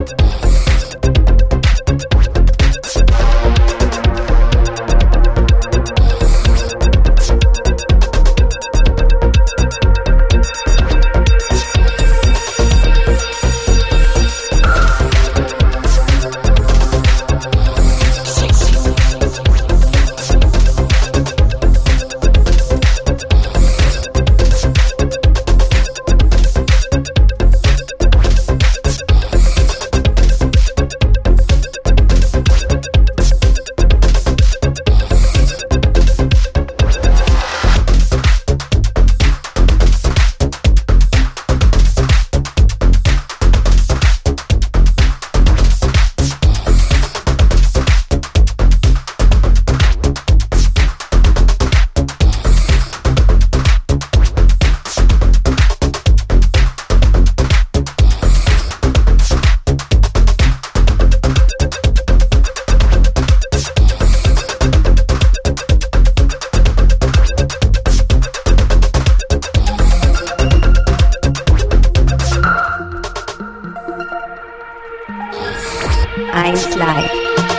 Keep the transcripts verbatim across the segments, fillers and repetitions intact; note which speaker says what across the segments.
Speaker 1: eins Live.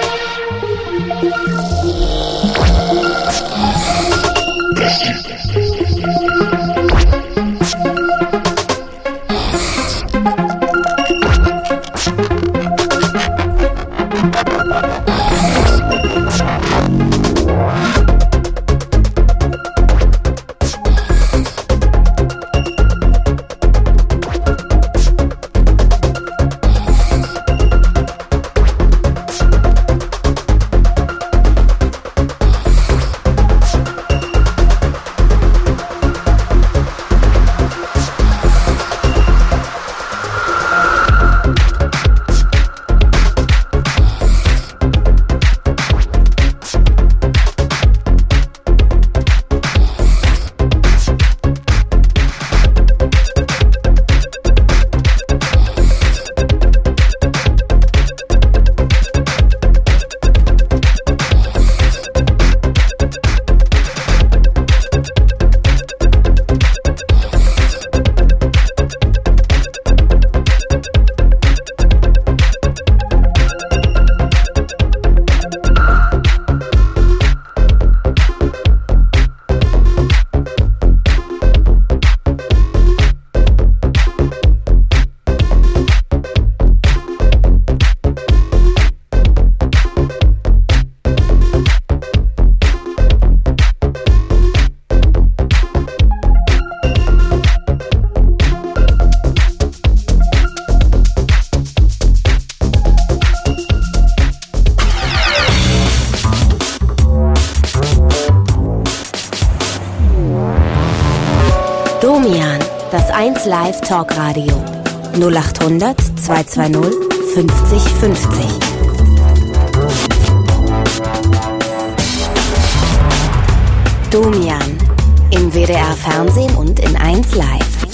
Speaker 2: Domian, das eins Live Talk Radio. null acht hundert zwei zwei null fünfzig fünfzig. Domian, im W D R Fernsehen und in eins Live.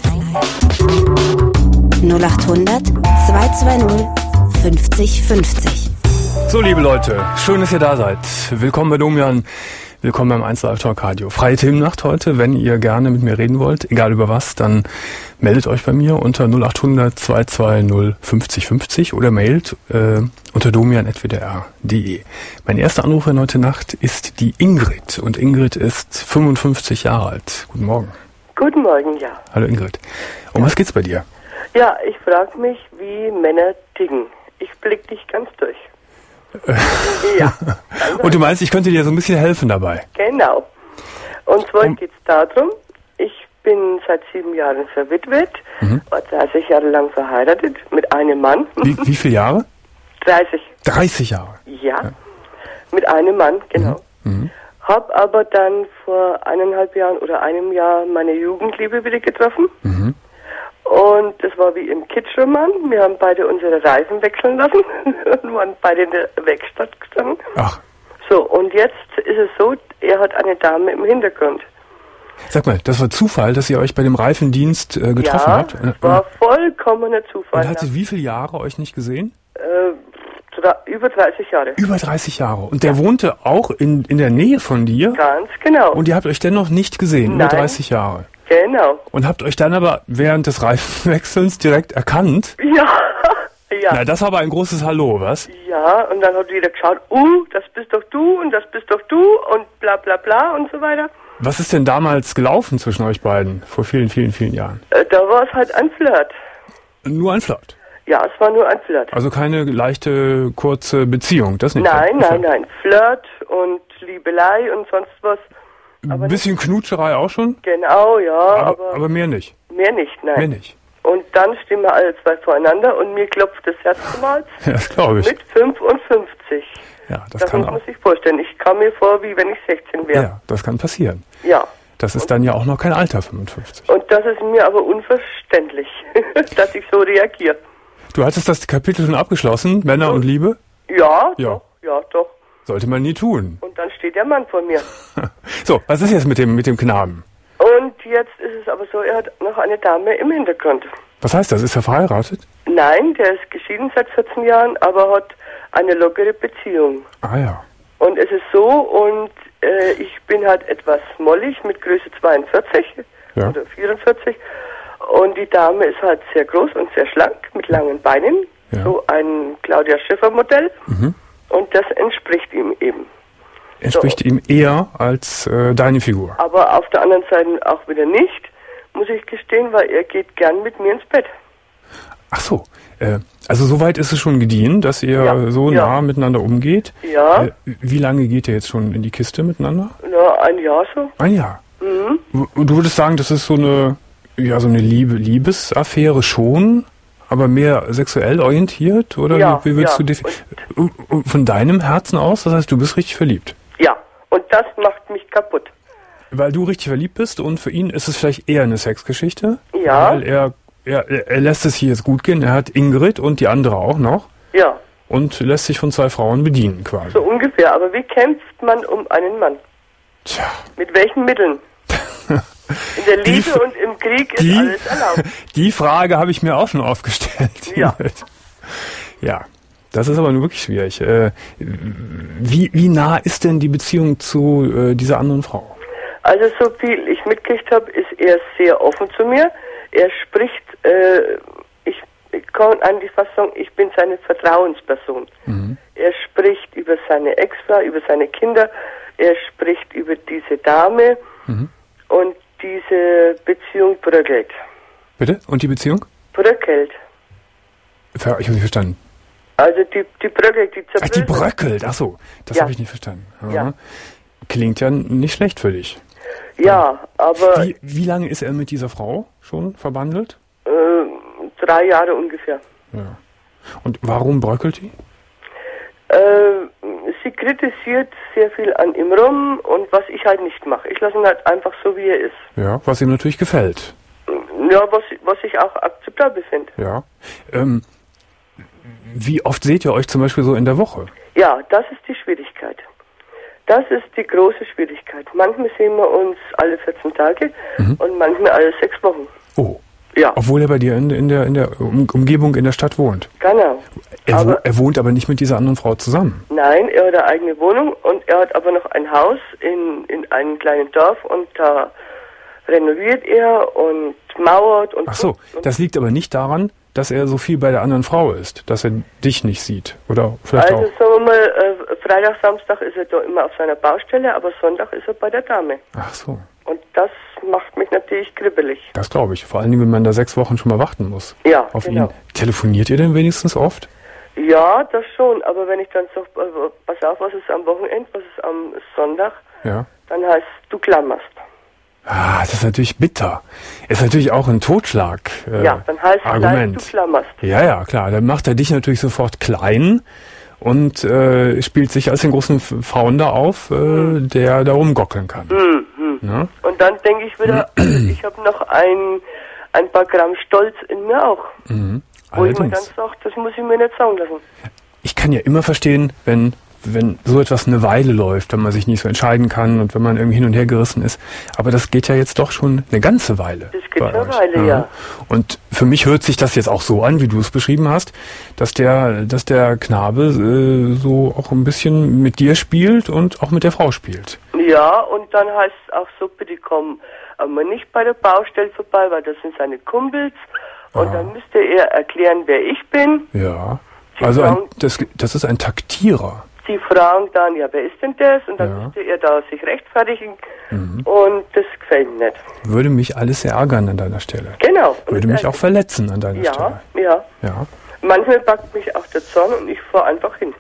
Speaker 2: null acht hundert zwei zwei null fünfzig fünfzig.
Speaker 3: So, liebe Leute, schön, dass ihr da seid. Willkommen bei Domian. Willkommen beim eins Live Talk Radio. Freie Themennacht heute. Wenn ihr gerne mit mir reden wollt, egal über was, dann meldet euch bei mir unter null acht hundert zwei zwei null fünfzig fünfzig oder mailt äh, unter domian at w d r punkt d e. Mein erster Anrufer heute Nacht ist die Ingrid. Und Ingrid ist fünfundfünfzig Jahre alt. Guten Morgen.
Speaker 4: Guten Morgen, ja.
Speaker 3: Hallo Ingrid. Um was geht's bei dir?
Speaker 4: Ja, ich frage mich, wie Männer ticken. Ich blick nicht ganz durch. Ja. Also
Speaker 3: und du meinst, ich könnte dir so ein bisschen helfen dabei?
Speaker 4: Genau. Und zwar
Speaker 3: um,
Speaker 4: geht es darum, ich bin seit sieben Jahren verwitwet, mhm. war dreißig Jahre lang verheiratet mit einem Mann.
Speaker 3: Wie, wie viele Jahre?
Speaker 4: dreißig.
Speaker 3: dreißig Jahre?
Speaker 4: Ja, ja. Mit einem Mann, genau.
Speaker 3: Mhm. Mhm.
Speaker 4: Hab aber dann vor eineinhalb Jahren oder einem Jahr meine Jugendliebe wieder getroffen. Mhm. Und das war wie im Kitschroman. Wir haben beide unsere Reifen wechseln lassen und waren beide in der Werkstatt gestanden.
Speaker 3: Ach.
Speaker 4: So, und jetzt ist es so, er hat eine Dame im Hintergrund.
Speaker 3: Sag mal, das war Zufall, dass ihr euch bei dem Reifendienst äh, getroffen
Speaker 4: ja,
Speaker 3: habt?
Speaker 4: Ja, das war vollkommener Zufall.
Speaker 3: Und hat sie wie viele Jahre euch nicht gesehen?
Speaker 4: Äh, über dreißig Jahre.
Speaker 3: Über dreißig Jahre. Und der ja. wohnte auch in, in der Nähe von dir?
Speaker 4: Ganz genau.
Speaker 3: Und ihr habt euch dennoch nicht gesehen,
Speaker 4: Nein.
Speaker 3: über dreißig Jahre?
Speaker 4: Genau.
Speaker 3: Und habt euch dann aber während des Reifenwechselns direkt erkannt?
Speaker 4: Ja, Ja.
Speaker 3: Na, das war aber ein großes Hallo, was?
Speaker 4: Ja, und dann hat jeder geschaut, uh, das bist doch du und das bist doch du und bla bla bla und so weiter.
Speaker 3: Was ist denn damals gelaufen zwischen euch beiden, vor vielen, vielen, vielen Jahren?
Speaker 4: Äh, da war es halt ein Flirt.
Speaker 3: Nur ein Flirt?
Speaker 4: Ja, es war nur ein Flirt.
Speaker 3: Also keine leichte, kurze Beziehung, das nicht?
Speaker 4: Nein,
Speaker 3: so.
Speaker 4: nein, nein. Flirt und Liebelei und sonst was.
Speaker 3: Ein bisschen nicht. Knutscherei auch schon?
Speaker 4: Genau, ja.
Speaker 3: Aber,
Speaker 4: aber,
Speaker 3: aber mehr nicht?
Speaker 4: Mehr nicht, nein.
Speaker 3: Mehr nicht.
Speaker 4: Und dann stehen wir alle zwei voreinander und mir klopft das Herz damals.
Speaker 3: Ja, das glaube ich.
Speaker 4: Mit fünfundfünfzig.
Speaker 3: Ja, das,
Speaker 4: das
Speaker 3: kann
Speaker 4: muss
Speaker 3: auch.
Speaker 4: man sich vorstellen. Ich kam mir vor, wie wenn ich sechzehn wäre.
Speaker 3: Ja, das kann passieren.
Speaker 4: Ja.
Speaker 3: Das ist dann ja auch noch kein Alter, fünfundfünfzig.
Speaker 4: Und das ist mir aber unverständlich, dass ich so reagiere.
Speaker 3: Du hattest das Kapitel schon abgeschlossen, Männer
Speaker 4: so.
Speaker 3: und Liebe?
Speaker 4: Ja,
Speaker 3: Ja.
Speaker 4: doch, ja, doch.
Speaker 3: Sollte man nie tun.
Speaker 4: Und dann steht der Mann vor mir.
Speaker 3: So, was ist jetzt mit dem, mit dem Knaben?
Speaker 4: Und jetzt ist es aber so, er hat noch eine Dame im Hintergrund.
Speaker 3: Was heißt das? Ist er verheiratet?
Speaker 4: Nein, der ist geschieden seit vierzehn Jahren, aber hat eine lockere Beziehung.
Speaker 3: Ah ja.
Speaker 4: Und es ist so, und äh, ich bin halt etwas mollig mit Größe zweiundvierzig
Speaker 3: Ja.
Speaker 4: oder vierundvierzig. Und die Dame ist halt sehr groß und sehr schlank mit langen Beinen.
Speaker 3: Ja.
Speaker 4: So ein Claudia Schiffer Modell.
Speaker 3: Mhm.
Speaker 4: Und das entspricht ihm eben.
Speaker 3: Entspricht
Speaker 4: So.
Speaker 3: ihm eher als äh, deine Figur.
Speaker 4: Aber auf der anderen Seite auch wieder nicht, muss ich gestehen, weil er geht gern mit mir ins Bett.
Speaker 3: Ach so. Äh, also soweit ist es schon gediehen, dass ihr
Speaker 4: Ja,
Speaker 3: so
Speaker 4: ja.
Speaker 3: nah miteinander umgeht.
Speaker 4: Ja,
Speaker 3: Äh, wie lange geht ihr jetzt schon in die Kiste miteinander?
Speaker 4: na, ein Jahr so.
Speaker 3: Ein Jahr.
Speaker 4: Mhm.
Speaker 3: Du du würdest sagen, das ist so eine, ja, so eine Liebe, Liebesaffäre schon, aber mehr sexuell orientiert? Oder
Speaker 4: Ja,
Speaker 3: wie, wie würdest
Speaker 4: ja.
Speaker 3: du definieren? Von deinem Herzen aus? Das heißt, du bist richtig verliebt?
Speaker 4: Ja, und das macht mich kaputt.
Speaker 3: Weil du richtig verliebt bist und für ihn ist es vielleicht eher eine Sexgeschichte?
Speaker 4: Ja.
Speaker 3: Weil er, er, er lässt es hier jetzt gut gehen. Er hat Ingrid und die andere auch noch
Speaker 4: Ja,
Speaker 3: und lässt sich von zwei Frauen bedienen quasi.
Speaker 4: so ungefähr. Aber wie kämpft man um einen Mann?
Speaker 3: Tja.
Speaker 4: Mit welchen Mitteln? In der
Speaker 3: Die
Speaker 4: Liebe
Speaker 3: F-
Speaker 4: und im Krieg ist
Speaker 3: Die,
Speaker 4: alles erlaubt.
Speaker 3: die Frage habe ich mir auch schon aufgestellt.
Speaker 4: Ja.
Speaker 3: Ja, das ist aber nur wirklich schwierig. Äh, wie, wie nah ist denn die Beziehung zu äh, dieser anderen Frau?
Speaker 4: Also so viel ich mitgekriegt habe, ist er sehr offen zu mir. Er spricht, äh, ich, ich kann eigentlich fast sagen, ich bin seine Vertrauensperson.
Speaker 3: Mhm.
Speaker 4: Er spricht über seine Ex-Frau, über seine Kinder, er spricht über diese Dame
Speaker 3: Mhm.
Speaker 4: und diese Beziehung bröckelt.
Speaker 3: Bitte? Und die Beziehung?
Speaker 4: Bröckelt.
Speaker 3: Ver- Ich habe nicht verstanden.
Speaker 4: Also die, die bröckelt, die
Speaker 3: Ach, die
Speaker 4: zerbröselt.
Speaker 3: bröckelt. Ach so, das
Speaker 4: Ja.
Speaker 3: habe ich nicht verstanden. Aha.
Speaker 4: Ja.
Speaker 3: Klingt ja nicht schlecht für dich.
Speaker 4: Ja, aber
Speaker 3: Wie, wie lange ist er mit dieser Frau schon verbandelt?
Speaker 4: äh, drei Jahre ungefähr.
Speaker 3: Ja. Und warum bröckelt die?
Speaker 4: Äh, sie kritisiert sehr viel an ihm rum und was ich halt nicht mache. Ich lasse ihn halt einfach so, wie er ist.
Speaker 3: Ja, was ihm natürlich gefällt.
Speaker 4: Ja, was, was ich auch akzeptabel finde.
Speaker 3: Ja. Ähm, wie oft seht ihr euch zum Beispiel so in der Woche?
Speaker 4: Ja, das ist die Schwierigkeit. Das ist die große Schwierigkeit. Manchmal sehen wir uns alle vierzehn Tage
Speaker 3: Mhm.
Speaker 4: und manchmal alle sechs Wochen.
Speaker 3: Oh.
Speaker 4: Ja,
Speaker 3: Obwohl er bei dir in, in der, in der um, Umgebung in der Stadt wohnt.
Speaker 4: genau.
Speaker 3: Er, wo,
Speaker 4: Aber
Speaker 3: er wohnt aber nicht mit dieser anderen Frau zusammen.
Speaker 4: nein, er hat eine eigene Wohnung und er hat aber noch ein Haus in, in einem kleinen Dorf und da renoviert er und mauert und
Speaker 3: Ach so,
Speaker 4: und
Speaker 3: das liegt aber nicht daran, dass er so viel bei der anderen Frau ist, dass er dich nicht sieht. Oder vielleicht
Speaker 4: Also
Speaker 3: auch.
Speaker 4: sagen wir mal, äh, Freitag, Samstag ist er da immer auf seiner Baustelle, aber Sonntag ist er bei der Dame.
Speaker 3: Ach so,
Speaker 4: Und das macht mich natürlich kribbelig.
Speaker 3: das glaube ich. Vor allen Dingen, wenn man da sechs Wochen schon mal warten muss.
Speaker 4: Ja,
Speaker 3: Auf
Speaker 4: genau.
Speaker 3: ihn. Telefoniert ihr denn wenigstens oft?
Speaker 4: Ja, das schon, aber wenn ich dann sage, äh, pass auf, was ist am Wochenende, was ist am Sonntag,
Speaker 3: Ja.
Speaker 4: dann heißt du klammerst.
Speaker 3: Ah, das ist natürlich bitter. Ist natürlich auch ein Totschlag. Äh,
Speaker 4: ja, dann heißt
Speaker 3: Argument.
Speaker 4: gleich, du klammerst.
Speaker 3: Ja, ja, klar. Dann macht er dich natürlich sofort klein und äh, spielt sich als den großen F- Founder auf, äh,
Speaker 4: Hm.
Speaker 3: der da rumgockeln kann.
Speaker 4: Hm, hm.
Speaker 3: Ja?
Speaker 4: Und dann denke ich wieder, ich habe noch ein, ein paar Gramm Stolz in mir auch.
Speaker 3: Mhm.
Speaker 4: Wo ich mir dann
Speaker 3: Allerdings.
Speaker 4: sage, das muss ich mir nicht sagen lassen.
Speaker 3: Ich kann ja immer verstehen, wenn wenn so etwas eine Weile läuft, wenn man sich nicht so entscheiden kann und wenn man irgendwie hin und her gerissen ist. Aber das geht ja jetzt doch schon eine ganze Weile.
Speaker 4: Das geht
Speaker 3: bei
Speaker 4: eine
Speaker 3: euch.
Speaker 4: Weile, ja.
Speaker 3: Und für mich hört sich das jetzt auch so an, wie du es beschrieben hast, dass der, dass der Knabe äh, so auch ein bisschen mit dir spielt und auch mit der Frau spielt.
Speaker 4: Ja, und dann heißt es auch so, bitte komm aber nicht bei der Baustelle vorbei, weil das sind seine Kumpels. Und
Speaker 3: Ah.
Speaker 4: dann müsste er erklären, wer ich bin.
Speaker 3: Ja.
Speaker 4: Sie
Speaker 3: Also ein,
Speaker 4: fragen-
Speaker 3: das, das ist ein Taktierer.
Speaker 4: Sie fragen dann, ja, wer ist denn das? Und dann
Speaker 3: Ja.
Speaker 4: müsste er da sich rechtfertigen.
Speaker 3: Mhm.
Speaker 4: Und das gefällt mir nicht.
Speaker 3: Würde mich alles sehr ärgern an deiner Stelle.
Speaker 4: Genau.
Speaker 3: Würde
Speaker 4: Und
Speaker 3: mich
Speaker 4: er-
Speaker 3: auch verletzen an deiner
Speaker 4: Ja,
Speaker 3: Stelle.
Speaker 4: ja.
Speaker 3: Ja.
Speaker 4: Manchmal packt mich auch der Zorn und ich fahre einfach hin.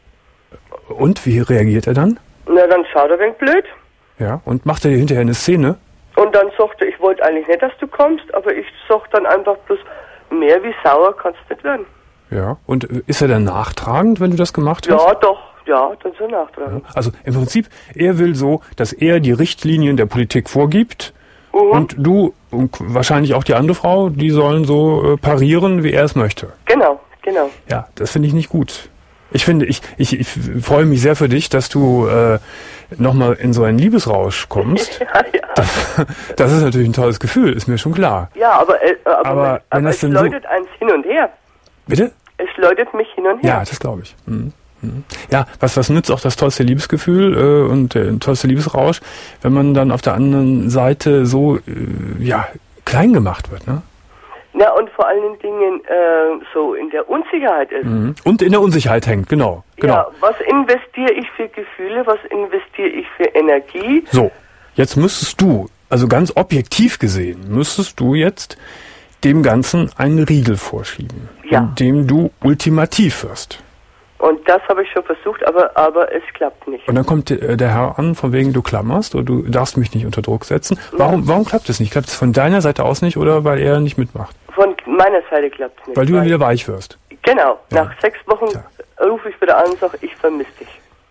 Speaker 3: Und wie reagiert er dann?
Speaker 4: Na, dann schaut er ein wenig blöd.
Speaker 3: Ja. Und macht er dir hinterher eine Szene?
Speaker 4: Und dann sagt er, ich wollte eigentlich nicht, dass du kommst, aber ich sag dann einfach bloß, mehr wie sauer kannst du nicht werden.
Speaker 3: Ja. Und äh, ist er dann nachtragend, wenn du das gemacht hast?
Speaker 4: Ja, doch, ja, dann so nachtragen.
Speaker 3: Also im Prinzip, er will so, dass er die Richtlinien der Politik vorgibt
Speaker 4: Mhm.
Speaker 3: und du und wahrscheinlich auch die andere Frau, die sollen so äh, parieren, wie er es möchte.
Speaker 4: Genau, genau.
Speaker 3: Ja, das finde ich nicht gut. Ich finde, ich, ich, ich freue mich sehr für dich, dass du äh, nochmal in so einen Liebesrausch kommst.
Speaker 4: Ja, ja.
Speaker 3: Das ist natürlich ein tolles Gefühl, ist mir schon klar.
Speaker 4: Ja, aber, äh, aber,
Speaker 3: Aber
Speaker 4: man-
Speaker 3: wenn
Speaker 4: aber
Speaker 3: das
Speaker 4: es
Speaker 3: denn so-
Speaker 4: läutet eins hin und her.
Speaker 3: Bitte?
Speaker 4: Es läutet mich hin und her.
Speaker 3: Ja, das glaube ich. Mhm. Mhm. Ja, was, was nützt auch das tollste Liebesgefühl äh, und der tollste Liebesrausch, wenn man dann auf der anderen Seite so äh, ja, klein gemacht wird, ne?
Speaker 4: Na, und vor allen Dingen äh, so in der Unsicherheit ist.
Speaker 3: Mhm. Und in der Unsicherheit hängt, genau. genau.
Speaker 4: Ja, was investiere ich für Gefühle, was investiere ich für Energie?
Speaker 3: So, jetzt müsstest du, also ganz objektiv gesehen, müsstest du jetzt dem Ganzen einen Riegel vorschieben,
Speaker 4: Ja.
Speaker 3: indem du ultimativ wirst.
Speaker 4: Und das habe ich schon versucht, aber, aber es klappt nicht.
Speaker 3: Und dann kommt äh, der Herr an, von wegen du klammerst oder du darfst mich nicht unter Druck setzen. Warum, warum klappt es nicht? Klappt es von deiner Seite aus nicht oder weil er nicht mitmacht?
Speaker 4: Von meiner Seite klappt es nicht.
Speaker 3: Weil du dann wieder weich wirst.
Speaker 4: Genau,
Speaker 3: Ja.
Speaker 4: nach sechs Wochen
Speaker 3: Tja.
Speaker 4: rufe ich wieder an und sage, ich vermisse dich.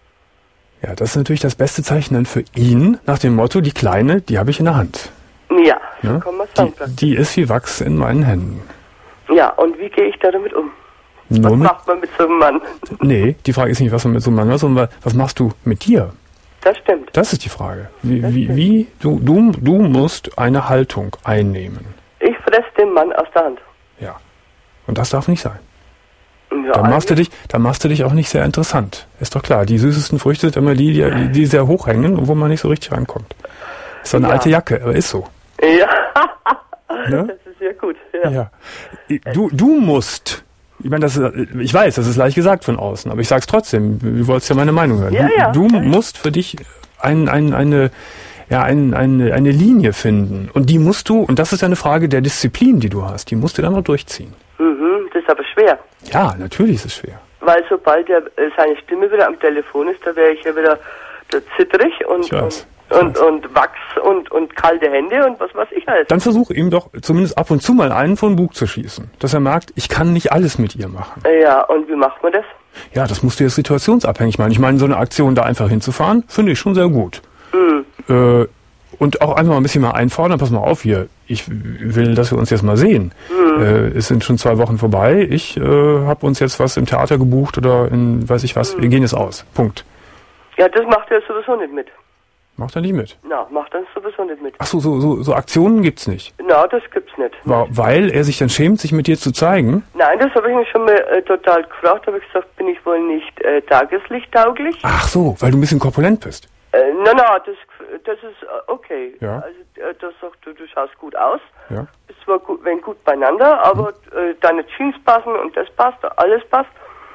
Speaker 3: Ja, das ist natürlich das beste Zeichen dann für ihn, nach dem Motto, die Kleine, die habe ich in der Hand.
Speaker 4: Ja, so
Speaker 3: Ne?
Speaker 4: kann man sagen.
Speaker 3: Die, die ist wie Wachs in meinen Händen.
Speaker 4: Ja, und wie gehe ich da damit um?
Speaker 3: Nur
Speaker 4: Was
Speaker 3: mit,
Speaker 4: macht man mit so einem Mann?
Speaker 3: nee, die Frage ist nicht, was man mit so einem Mann macht, sondern was machst du mit dir?
Speaker 4: Das stimmt.
Speaker 3: Das ist die Frage. Wie, wie, wie du, du, du musst eine Haltung einnehmen.
Speaker 4: Ich fresse den Mann aus der Hand.
Speaker 3: Ja. Und das darf nicht sein.
Speaker 4: Ja,
Speaker 3: Dann machst du
Speaker 4: eigentlich-
Speaker 3: dich, dann machst du dich auch nicht sehr interessant. Ist doch klar. Die süßesten Früchte sind immer die, die, die sehr hoch hängen und wo man nicht so richtig reinkommt. Ist so eine
Speaker 4: Ja.
Speaker 3: alte Jacke, aber ist so.
Speaker 4: Ja,
Speaker 3: Ne?
Speaker 4: das ist ja gut. Ja.
Speaker 3: Ja. Du, du musst. Ich meine, das ist, ich weiß, das ist leicht gesagt von außen, aber ich sag's trotzdem. Du wolltest ja meine Meinung hören.
Speaker 4: Ja, ja.
Speaker 3: Du, du musst für dich ein, ein, eine, ja, ein, eine, eine Linie finden. Und die musst du, und das ist ja eine Frage der Disziplin, die du hast, die musst du dann noch durchziehen.
Speaker 4: Mhm, das ist aber schwer.
Speaker 3: Ja, natürlich ist es schwer.
Speaker 4: Weil sobald er, äh, seine Stimme wieder am Telefon ist, da wäre ich ja wieder da zittrig und,
Speaker 3: Ich weiß,
Speaker 4: und,
Speaker 3: ich
Speaker 4: und,
Speaker 3: weiß.
Speaker 4: und Wachs und, und kalte Hände und was weiß ich halt.
Speaker 3: Dann versuch ihm doch zumindest ab und zu mal einen von Bug zu schießen. Dass er merkt, ich kann nicht alles mit ihr machen.
Speaker 4: Ja, und wie macht man das?
Speaker 3: Ja, das musst du jetzt situationsabhängig machen. Ich meine, so eine Aktion da einfach hinzufahren, finde ich schon sehr gut.
Speaker 4: Hm.
Speaker 3: Äh, und auch einfach mal ein bisschen mal einfordern, pass mal auf hier, ich will, dass wir uns jetzt mal sehen.
Speaker 4: Hm.
Speaker 3: Äh, es sind schon zwei Wochen vorbei, ich äh, habe uns jetzt was im Theater gebucht oder in weiß ich was,
Speaker 4: Hm.
Speaker 3: wir gehen jetzt aus. Punkt.
Speaker 4: Ja, das macht er sowieso nicht mit.
Speaker 3: Macht er nicht mit.
Speaker 4: Na, macht er sowieso nicht mit.
Speaker 3: Ach so, so, so, so Aktionen gibt's nicht.
Speaker 4: Na, das gibt's nicht.
Speaker 3: Wa- Weil er sich dann schämt, sich mit dir zu zeigen.
Speaker 4: Nein, das habe ich mich schon mal äh, total gefragt. Habe ich gesagt, bin ich wohl nicht äh, tageslichttauglich?
Speaker 3: Ach so, weil du ein bisschen korpulent bist.
Speaker 4: Äh, na, na, das, das ist äh, okay.
Speaker 3: Ja.
Speaker 4: Also, äh, das sagt du, du schaust gut aus.
Speaker 3: Ja.
Speaker 4: Bist zwar gut, wenn gut beieinander, aber äh, deine Jeans passen und das passt, alles passt.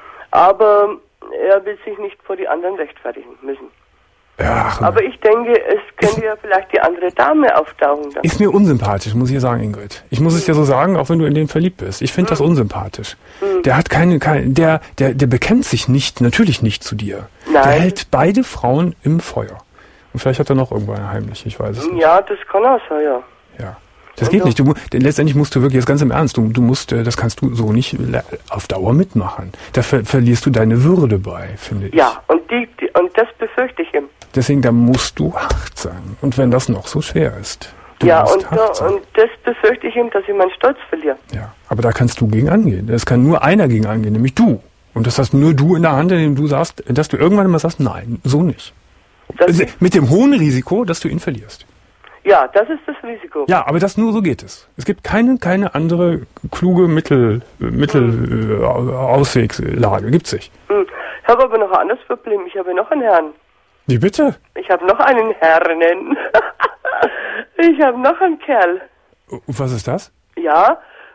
Speaker 4: Aber er will sich nicht vor die anderen rechtfertigen müssen.
Speaker 3: Ja, ach,
Speaker 4: Aber ich denke, es könnte ja vielleicht die andere Dame auftauchen. Dann.
Speaker 3: ist mir unsympathisch, muss ich sagen, Ingrid. Ich muss es dir so sagen, auch wenn du in den verliebt bist. Ich finde das unsympathisch. Der hat keine, keine der, der, der bekennt sich nicht, natürlich nicht zu dir. Der
Speaker 4: Nein.
Speaker 3: hält beide Frauen im Feuer. Und vielleicht hat er noch irgendwo eine heimlich, ich weiß es nicht.
Speaker 4: Ja, das kann auch sein, ja.
Speaker 3: Ja. Das geht nicht. Du, mu- denn letztendlich musst du wirklich, jetzt ganz im Ernst, du, du musst, äh, das kannst du so nicht le- auf Dauer mitmachen. Da ver verlierst du deine Würde bei, finde ich.
Speaker 4: Ja, und, die, die, und das befürchte ich ihm.
Speaker 3: Deswegen, da musst du hart sein. Und wenn das noch so schwer ist. Du
Speaker 4: Ja,
Speaker 3: musst
Speaker 4: und,
Speaker 3: hart
Speaker 4: da,
Speaker 3: sein.
Speaker 4: und das befürchte ich ihm, dass ich meinen Stolz verliere.
Speaker 3: Ja, aber da kannst du gegen angehen. Das kann nur einer gegen angehen, nämlich du. Und das hast nur du in der Hand, indem du sagst, dass du irgendwann immer sagst, nein, so nicht.
Speaker 4: Das
Speaker 3: Also,
Speaker 4: ist,
Speaker 3: mit dem hohen Risiko, dass du ihn verlierst.
Speaker 4: ja, das ist das Risiko.
Speaker 3: Ja, aber das nur so geht es. Es gibt keine, keine andere kluge Mittel, äh, Mittel, äh, Auswegslage. Gibt's nicht.
Speaker 4: Hm. Ich habe aber noch ein anderes Problem. Ich habe noch einen Herrn.
Speaker 3: Wie bitte?
Speaker 4: Ich habe noch einen Herrnen. Ich habe noch einen Kerl.
Speaker 3: Und was ist das?
Speaker 4: Ja,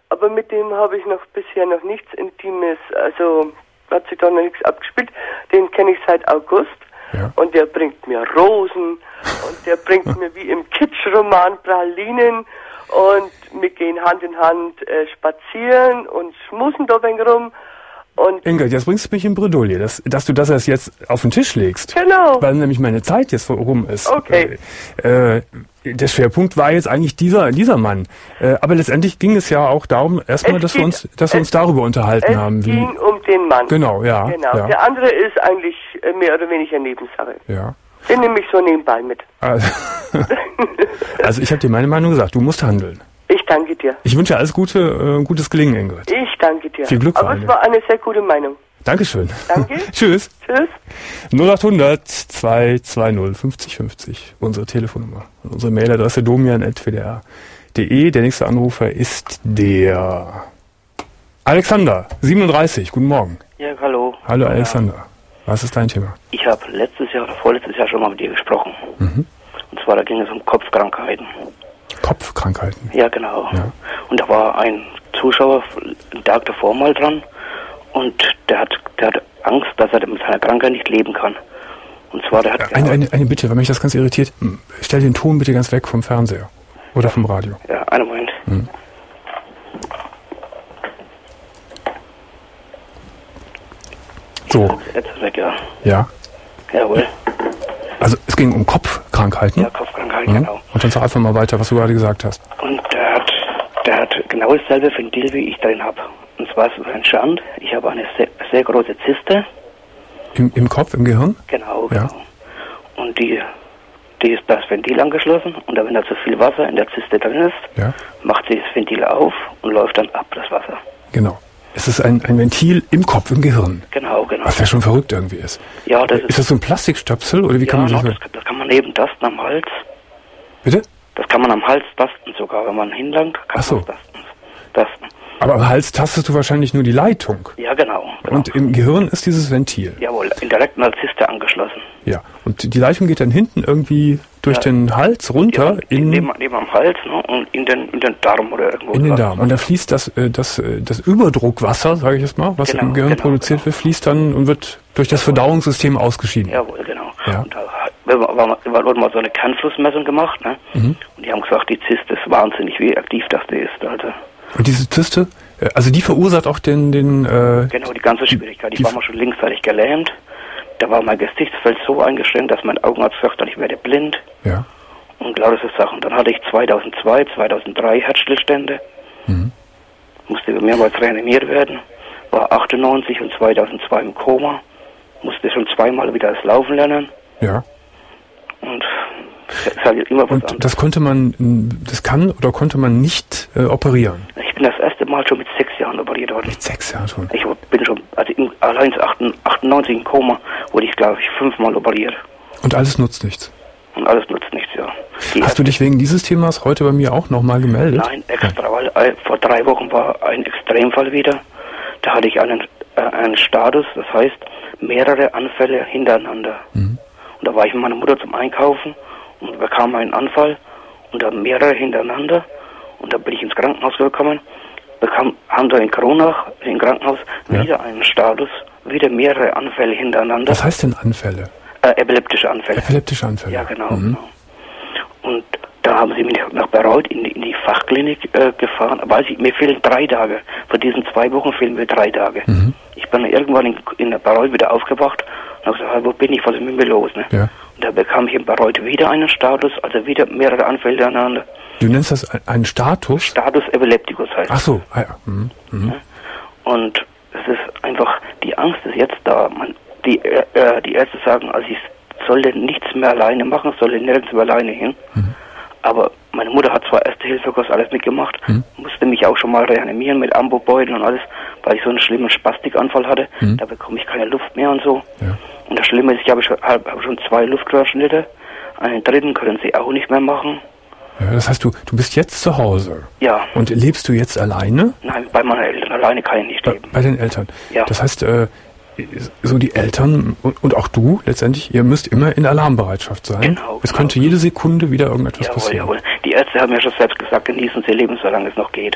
Speaker 4: aber mit dem habe ich noch bisher noch nichts Intimes, also hat sich da noch nichts abgespielt. Den kenne ich seit August. Ja. Und der bringt mir Rosen und der bringt mir wie im Kitschroman Pralinen und wir gehen Hand in Hand äh, spazieren und schmusen da ein wenig rum. Und
Speaker 3: Ingrid, jetzt bringst du mich in Bredouille, dass, dass du das erst jetzt auf den Tisch legst.
Speaker 4: Genau.
Speaker 3: Weil nämlich meine Zeit jetzt rum ist.
Speaker 4: Okay.
Speaker 3: Äh, der Schwerpunkt war jetzt eigentlich dieser dieser Mann. Äh, aber letztendlich ging es ja auch darum, erstmal, dass wir uns dass wir uns darüber unterhalten
Speaker 4: es
Speaker 3: haben.
Speaker 4: Es
Speaker 3: wie
Speaker 4: ging um den Mann.
Speaker 3: Genau, ja.
Speaker 4: Genau.
Speaker 3: Ja.
Speaker 4: Der andere ist eigentlich mehr oder weniger Nebensache.
Speaker 3: Ja.
Speaker 4: Den nehme ich so nebenbei mit.
Speaker 3: Also, also ich habe dir meine Meinung gesagt, du musst handeln.
Speaker 4: Ich danke dir.
Speaker 3: Ich wünsche dir alles Gute, äh, gutes Gelingen, Ingrid.
Speaker 4: Ich danke dir.
Speaker 3: Viel Glück.
Speaker 4: Aber es war eine sehr gute Meinung.
Speaker 3: Dankeschön.
Speaker 4: Danke.
Speaker 3: Tschüss.
Speaker 4: Tschüss.
Speaker 3: null acht hundert zwei zwei null fünfzig fünfzig, unsere Telefonnummer. Und unsere Mailadresse domian at w d r punkt d e. Der nächste Anrufer ist der Alexander, siebenunddreißig. Guten Morgen.
Speaker 5: Ja, hallo.
Speaker 3: Hallo
Speaker 5: ja.
Speaker 3: Alexander. Was ist dein Thema?
Speaker 5: Ich habe letztes Jahr oder vorletztes Jahr schon mal mit dir gesprochen.
Speaker 3: Mhm.
Speaker 5: Und zwar, da ging es um Kopfkrankheiten.
Speaker 3: Kopfkrankheiten?
Speaker 5: Ja, genau.
Speaker 3: Ja.
Speaker 5: Und da war ein Zuschauer einen Tag davor mal dran und der hat, der hat Angst, dass er mit seiner Krankheit nicht leben kann. Und zwar, der hat...
Speaker 3: Eine, eine, eine Bitte, weil mich das ganz irritiert. Stell den Ton bitte ganz weg vom Fernseher oder vom Radio.
Speaker 5: Ja, einen Moment.
Speaker 3: Mhm. So.
Speaker 5: Jetzt ist weg, ja.
Speaker 3: Ja.
Speaker 5: Jawohl.
Speaker 3: Also es ging um Kopfkrankheiten?
Speaker 5: Ja, Kopfkrankheiten,
Speaker 3: mhm.
Speaker 5: genau.
Speaker 3: Und dann sag einfach mal weiter, was du gerade gesagt hast.
Speaker 5: Und der hat, der hat genau dasselbe Ventil, wie ich drin habe. Und zwar ist es ein Schand. Ich habe eine sehr, sehr große Zyste.
Speaker 3: Im, Im Kopf, im Gehirn?
Speaker 5: Genau,
Speaker 3: ja.
Speaker 5: genau. Und die, die ist das Ventil angeschlossen. Und wenn da zu viel Wasser in der Zyste drin ist,
Speaker 3: ja.
Speaker 5: macht sie das Ventil auf und läuft dann ab, das Wasser.
Speaker 3: Genau. Es ist ein, ein Ventil im Kopf, im Gehirn.
Speaker 5: Genau, genau.
Speaker 3: Was ja schon verrückt irgendwie ist.
Speaker 5: Ja, das ist...
Speaker 3: Ist das so ein Plastikstöpsel oder wie
Speaker 5: ja,
Speaker 3: kann man
Speaker 5: no,
Speaker 3: das...
Speaker 5: das, das kann man neben tasten am Hals.
Speaker 3: Bitte?
Speaker 5: Das kann man am Hals tasten sogar. Wenn man hinlangt, kann
Speaker 3: Ach so.
Speaker 5: man es tasten. tasten.
Speaker 3: Aber am Hals tastest du wahrscheinlich nur die Leitung.
Speaker 5: Ja, genau, genau.
Speaker 3: Und im Gehirn ist dieses Ventil.
Speaker 5: Jawohl, direkt an der Zyste angeschlossen.
Speaker 3: Ja, und die Leitung geht dann hinten irgendwie durch
Speaker 5: ja.
Speaker 3: den Hals runter
Speaker 5: ja,
Speaker 3: in...
Speaker 5: Neben, neben am Hals, ne, und in den, in den Darm oder irgendwo.
Speaker 3: In den Darm. Und da fließt das, äh, das, äh, das Überdruckwasser, sage ich jetzt mal, was
Speaker 5: genau,
Speaker 3: im Gehirn
Speaker 5: genau,
Speaker 3: produziert
Speaker 5: genau.
Speaker 3: wird, fließt dann und wird durch das Verdauungssystem ausgeschieden.
Speaker 5: Jawohl, genau.
Speaker 3: Ja.
Speaker 5: Und da war, war, war, wurde mal so eine Kernflussmessung gemacht, ne? Mhm. Und die haben gesagt, die Zyste ist wahnsinnig, wie aktiv das die ist, also.
Speaker 3: Und diese Zyste, äh, also die verursacht auch den... den äh,
Speaker 5: genau, die ganze Schwierigkeit. Ich
Speaker 3: die,
Speaker 5: war mal schon linksseitig gelähmt. Da war mein Gesichtsfeld so eingeschränkt, dass mein Augenarzt gesagt hat, ich werde blind.
Speaker 3: Ja.
Speaker 5: Und lauter so Sachen. Dann hatte ich zweitausendzwei, zweitausenddrei Herzstillstände. Mhm. Musste mehrmals reanimiert werden. War achtundneunzig und zweitausendzwei im Koma. Musste schon zweimal wieder das Laufen lernen.
Speaker 3: Ja.
Speaker 5: Und es ist halt immer was
Speaker 3: Und
Speaker 5: anderes.
Speaker 3: das konnte man, das kann oder konnte man nicht äh, operieren?
Speaker 5: Ich bin das erste Mal schon mit sechs Jahren operiert worden.
Speaker 3: Mit sechs Jahren schon?
Speaker 5: Ich bin schon, also im, allein achtundneunzig im Koma wurde ich, glaube ich, fünfmal operiert.
Speaker 3: Und alles nutzt nichts?
Speaker 5: Und alles nutzt nichts, ja. Die
Speaker 3: Hast du dich wegen dieses Themas heute bei mir auch nochmal gemeldet?
Speaker 5: Nein, extra, ja. weil äh, vor drei Wochen war ein Extremfall wieder. Da hatte ich einen, äh, einen Status, das heißt mehrere Anfälle hintereinander. Mhm. Und da war ich mit meiner Mutter zum Einkaufen und bekam einen Anfall und dann mehrere hintereinander. Und da bin ich ins Krankenhaus gekommen, bekam, haben da in Kronach, im Krankenhaus, ja. wieder einen Status, wieder mehrere Anfälle hintereinander.
Speaker 3: Was heißt denn Anfälle?
Speaker 5: Äh, epileptische Anfälle.
Speaker 3: Epileptische Anfälle?
Speaker 5: Ja, genau.
Speaker 3: Mhm.
Speaker 5: genau. Und da haben sie mich nach Bayreuth in die, in die Fachklinik äh, gefahren, aber sie, mir fehlen drei Tage. Von diesen zwei Wochen fehlen mir drei Tage. Mhm. Ich bin irgendwann in, in der Bayreuth wieder aufgewacht und habe gesagt, wo bin ich, was ist mit mir los? Ne? Ja. Und da bekam ich in Bayreuth wieder einen Status, also wieder mehrere Anfälle hintereinander.
Speaker 3: Du nennst das einen Status?
Speaker 5: Status Epilepticus heißt.
Speaker 3: Ach so, ah, ja. Mhm. Mhm.
Speaker 5: Ja. Und es ist einfach, die Angst ist jetzt da. Man, die, äh, die Ärzte sagen, also ich sollte nichts mehr alleine machen, sollte nirgends mehr alleine hin. Mhm. Aber meine Mutter hat zwar Erste-Hilfe-Kurs alles mitgemacht, mhm. musste mich auch schon mal reanimieren mit Ambobeuteln und alles, weil ich so einen schlimmen Spastikanfall hatte. Mhm. Da bekomme ich keine Luft mehr und so. Ja. Und das Schlimme ist, ich habe schon, habe schon zwei Luftröhrenschnitte. Einen dritten können sie auch nicht mehr machen.
Speaker 3: Ja, das heißt, du, du bist jetzt zu Hause.
Speaker 5: Ja.
Speaker 3: Und lebst du jetzt alleine?
Speaker 5: Nein, bei meinen Eltern. Alleine kann ich nicht leben.
Speaker 3: Bei, bei den Eltern?
Speaker 5: Ja.
Speaker 3: Das heißt, äh, so die Eltern und, und auch du letztendlich, ihr müsst immer in Alarmbereitschaft sein.
Speaker 5: Genau.
Speaker 3: Es
Speaker 5: genau.
Speaker 3: könnte jede Sekunde wieder irgendetwas
Speaker 5: jawohl,
Speaker 3: passieren.
Speaker 5: Jawohl. Die Ärzte haben ja schon selbst gesagt, genießen Sie Leben, solange es noch geht.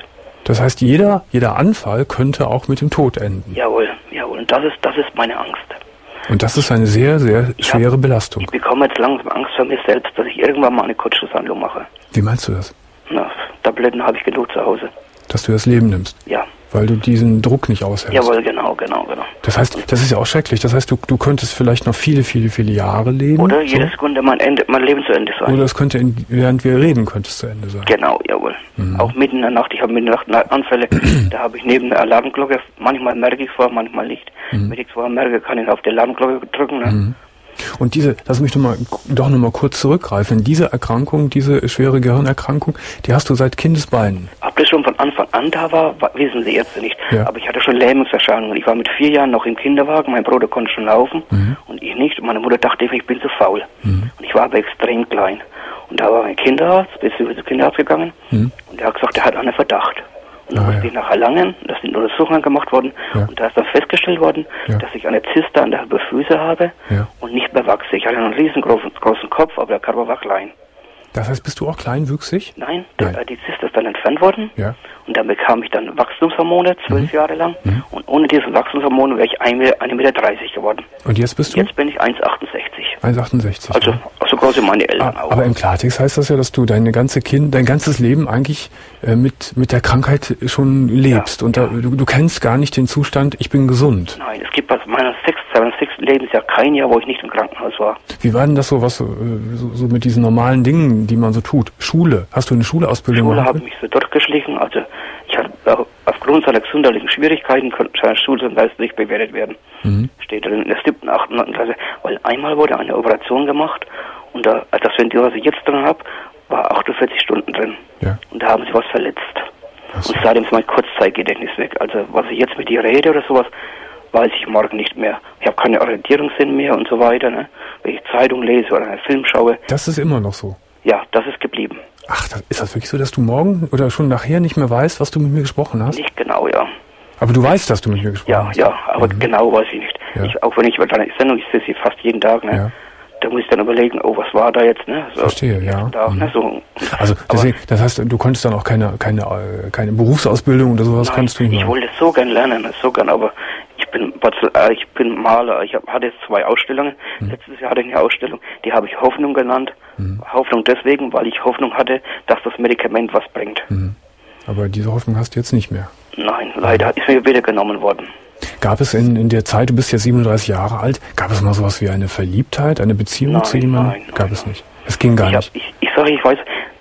Speaker 3: Das heißt, jeder, jeder Anfall könnte auch mit dem Tod enden.
Speaker 5: Jawohl, jawohl. Und das ist, das ist meine Angst.
Speaker 3: Und das ist eine sehr, sehr
Speaker 5: Ich
Speaker 3: schwere
Speaker 5: hab,
Speaker 3: Belastung.
Speaker 5: Ich bekomme jetzt langsam Angst vor mir selbst, dass ich irgendwann mal eine Kurzschlusshandlung mache.
Speaker 3: Wie meinst du das?
Speaker 5: Na, Tabletten habe ich genug zu Hause.
Speaker 3: Dass du das Leben nimmst?
Speaker 5: Ja.
Speaker 3: Weil du diesen Druck nicht aushältst.
Speaker 5: Jawohl, genau, genau, genau.
Speaker 3: Das heißt, das ist ja auch schrecklich. Das heißt, du, du könntest vielleicht noch viele, viele, viele Jahre leben.
Speaker 5: Oder jede
Speaker 3: so.
Speaker 5: Sekunde mein, Ende, mein Leben zu Ende sein.
Speaker 3: Oder es könnte, in, während wir reden, könnte es zu Ende sein.
Speaker 5: Genau, jawohl. Mhm. Auch mitten in der Nacht. Ich habe mitten in der Nacht Anfälle. Da habe ich neben der Alarmglocke, manchmal merke ich es vorher, manchmal nicht. Mhm. Wenn ich es vorher merke, kann ich auf die Alarmglocke drücken. Ne?
Speaker 3: Mhm. Und diese, lass mich doch mal, doch noch mal kurz zurückgreifen. Diese Erkrankung, diese schwere Gehirnerkrankung, die hast du seit Kindesbeinen.
Speaker 5: Ob das schon von Anfang an da war, wissen die Ärzte nicht.
Speaker 3: Ja.
Speaker 5: Aber ich hatte schon Lähmungserscheinungen. Ich war mit vier Jahren noch im Kinderwagen. Mein Bruder konnte schon laufen
Speaker 3: Mhm.
Speaker 5: und ich nicht. Und meine Mutter dachte, ich bin zu faul.
Speaker 3: Mhm.
Speaker 5: Und ich war aber extrem klein. Und da war mein Kinderarzt, bis wir zum Kinderarzt gegangen. Mhm. Und der hat gesagt, er hat einen Verdacht. Und dann
Speaker 3: Ah,
Speaker 5: musste
Speaker 3: ja.
Speaker 5: ich nach Erlangen, da sind Untersuchungen gemacht worden.
Speaker 3: Ja.
Speaker 5: Und da ist dann festgestellt worden,
Speaker 3: Ja.
Speaker 5: dass ich eine Zyste an der Hypophyse habe
Speaker 3: Ja.
Speaker 5: und nicht mehr wachse. Ich hatte einen riesengroßen großen Kopf, aber der Körper war klein.
Speaker 3: Das heißt, bist du auch kleinwüchsig?
Speaker 5: Nein,
Speaker 3: Nein.
Speaker 5: Der, die Zyste ist dann entfernt worden.
Speaker 3: Ja.
Speaker 5: Und dann bekam ich dann Wachstumshormone, zwölf
Speaker 3: Mhm.
Speaker 5: Jahre lang.
Speaker 3: Mhm.
Speaker 5: Und ohne diese Wachstumshormone wäre ich ein Meter dreißig geworden.
Speaker 3: Und jetzt bist du?
Speaker 5: Jetzt bin ich eins Komma achtundsechzig.
Speaker 3: eins Komma achtundsechzig.
Speaker 5: Also so groß wie meine Eltern
Speaker 3: Ah,
Speaker 5: auch.
Speaker 3: aber im Klartext heißt das ja, dass du deine ganze Kind, dein ganzes Leben eigentlich äh, mit mit der Krankheit schon lebst.
Speaker 5: Ja,
Speaker 3: und da,
Speaker 5: ja.
Speaker 3: du, du kennst gar nicht den Zustand, ich bin gesund.
Speaker 5: Nein, es gibt aus meinem sechsten, sechsten Lebensjahr kein Jahr, wo ich nicht im Krankenhaus war.
Speaker 3: Wie war denn das so, was so, äh, so, so mit diesen normalen Dingen, die man so tut? Schule. Hast du eine Schulausbildung
Speaker 5: Schule
Speaker 3: gemacht?
Speaker 5: habe ich mich so durchgeschlichen. Also ich hatte auch aufgrund seiner gesundheitlichen Schwierigkeiten konnte seine Schulleistung nicht bewertet werden.
Speaker 3: Mhm.
Speaker 5: Steht drin in der siebten, achten, neunten Klasse. Weil einmal wurde eine Operation gemacht und da, das Ventil, was ich jetzt drin habe, war achtundvierzig Stunden drin.
Speaker 3: Ja.
Speaker 5: Und da haben sie was verletzt.
Speaker 3: Ach so.
Speaker 5: Und seitdem ist mein Kurzzeitgedächtnis weg. Also was ich jetzt mit dir rede oder sowas, weiß ich morgen nicht mehr. Ich habe keine Orientierungssinn mehr und so weiter. Ne? Wenn ich Zeitung lese oder einen Film schaue,
Speaker 3: Das ist immer noch so.
Speaker 5: ja, das ist geblieben.
Speaker 3: Ach, das, ist das wirklich so, dass du morgen oder schon nachher nicht mehr weißt, was du mit mir gesprochen hast?
Speaker 5: Nicht genau, ja.
Speaker 3: Aber du weißt, dass du mit mir gesprochen
Speaker 5: Ja,
Speaker 3: hast.
Speaker 5: ja, aber
Speaker 3: Mhm.
Speaker 5: genau weiß ich nicht.
Speaker 3: Ja.
Speaker 5: Ich, auch wenn ich über deine Sendung, ich sehe sie fast jeden Tag, ne?
Speaker 3: Ja.
Speaker 5: Da muss ich dann überlegen, oh, was war da jetzt, ne? So,
Speaker 3: Verstehe, ja.
Speaker 5: Da,
Speaker 3: Mhm.
Speaker 5: ne? So.
Speaker 3: Also
Speaker 5: Aber
Speaker 3: deswegen, das heißt, du konntest dann auch keine keine äh, keine Berufsausbildung oder sowas
Speaker 5: nein,
Speaker 3: konntest du nicht
Speaker 5: ich
Speaker 3: machen.
Speaker 5: wollte so gern lernen, so gern, aber ich bin äh, ich bin Maler, ich hab, hatte jetzt zwei Ausstellungen.
Speaker 3: Mhm.
Speaker 5: Letztes Jahr hatte ich eine Ausstellung, die habe ich Hoffnung genannt.
Speaker 3: Mhm.
Speaker 5: Hoffnung deswegen, weil ich Hoffnung hatte, dass das Medikament was bringt.
Speaker 3: Mhm. Aber diese Hoffnung hast du jetzt nicht mehr.
Speaker 5: Nein, leider ist mir wieder genommen worden.
Speaker 3: Gab es in, in der Zeit, du bist jetzt siebenunddreißig Jahre alt, gab es mal sowas wie eine Verliebtheit, eine Beziehung
Speaker 5: Nein,
Speaker 3: zu jemandem?
Speaker 5: nein, nein,
Speaker 3: Gab es
Speaker 5: nein.
Speaker 3: nicht. Es ging gar
Speaker 5: Ich, hab,
Speaker 3: nicht.
Speaker 5: ich, ich sage, ich weiß,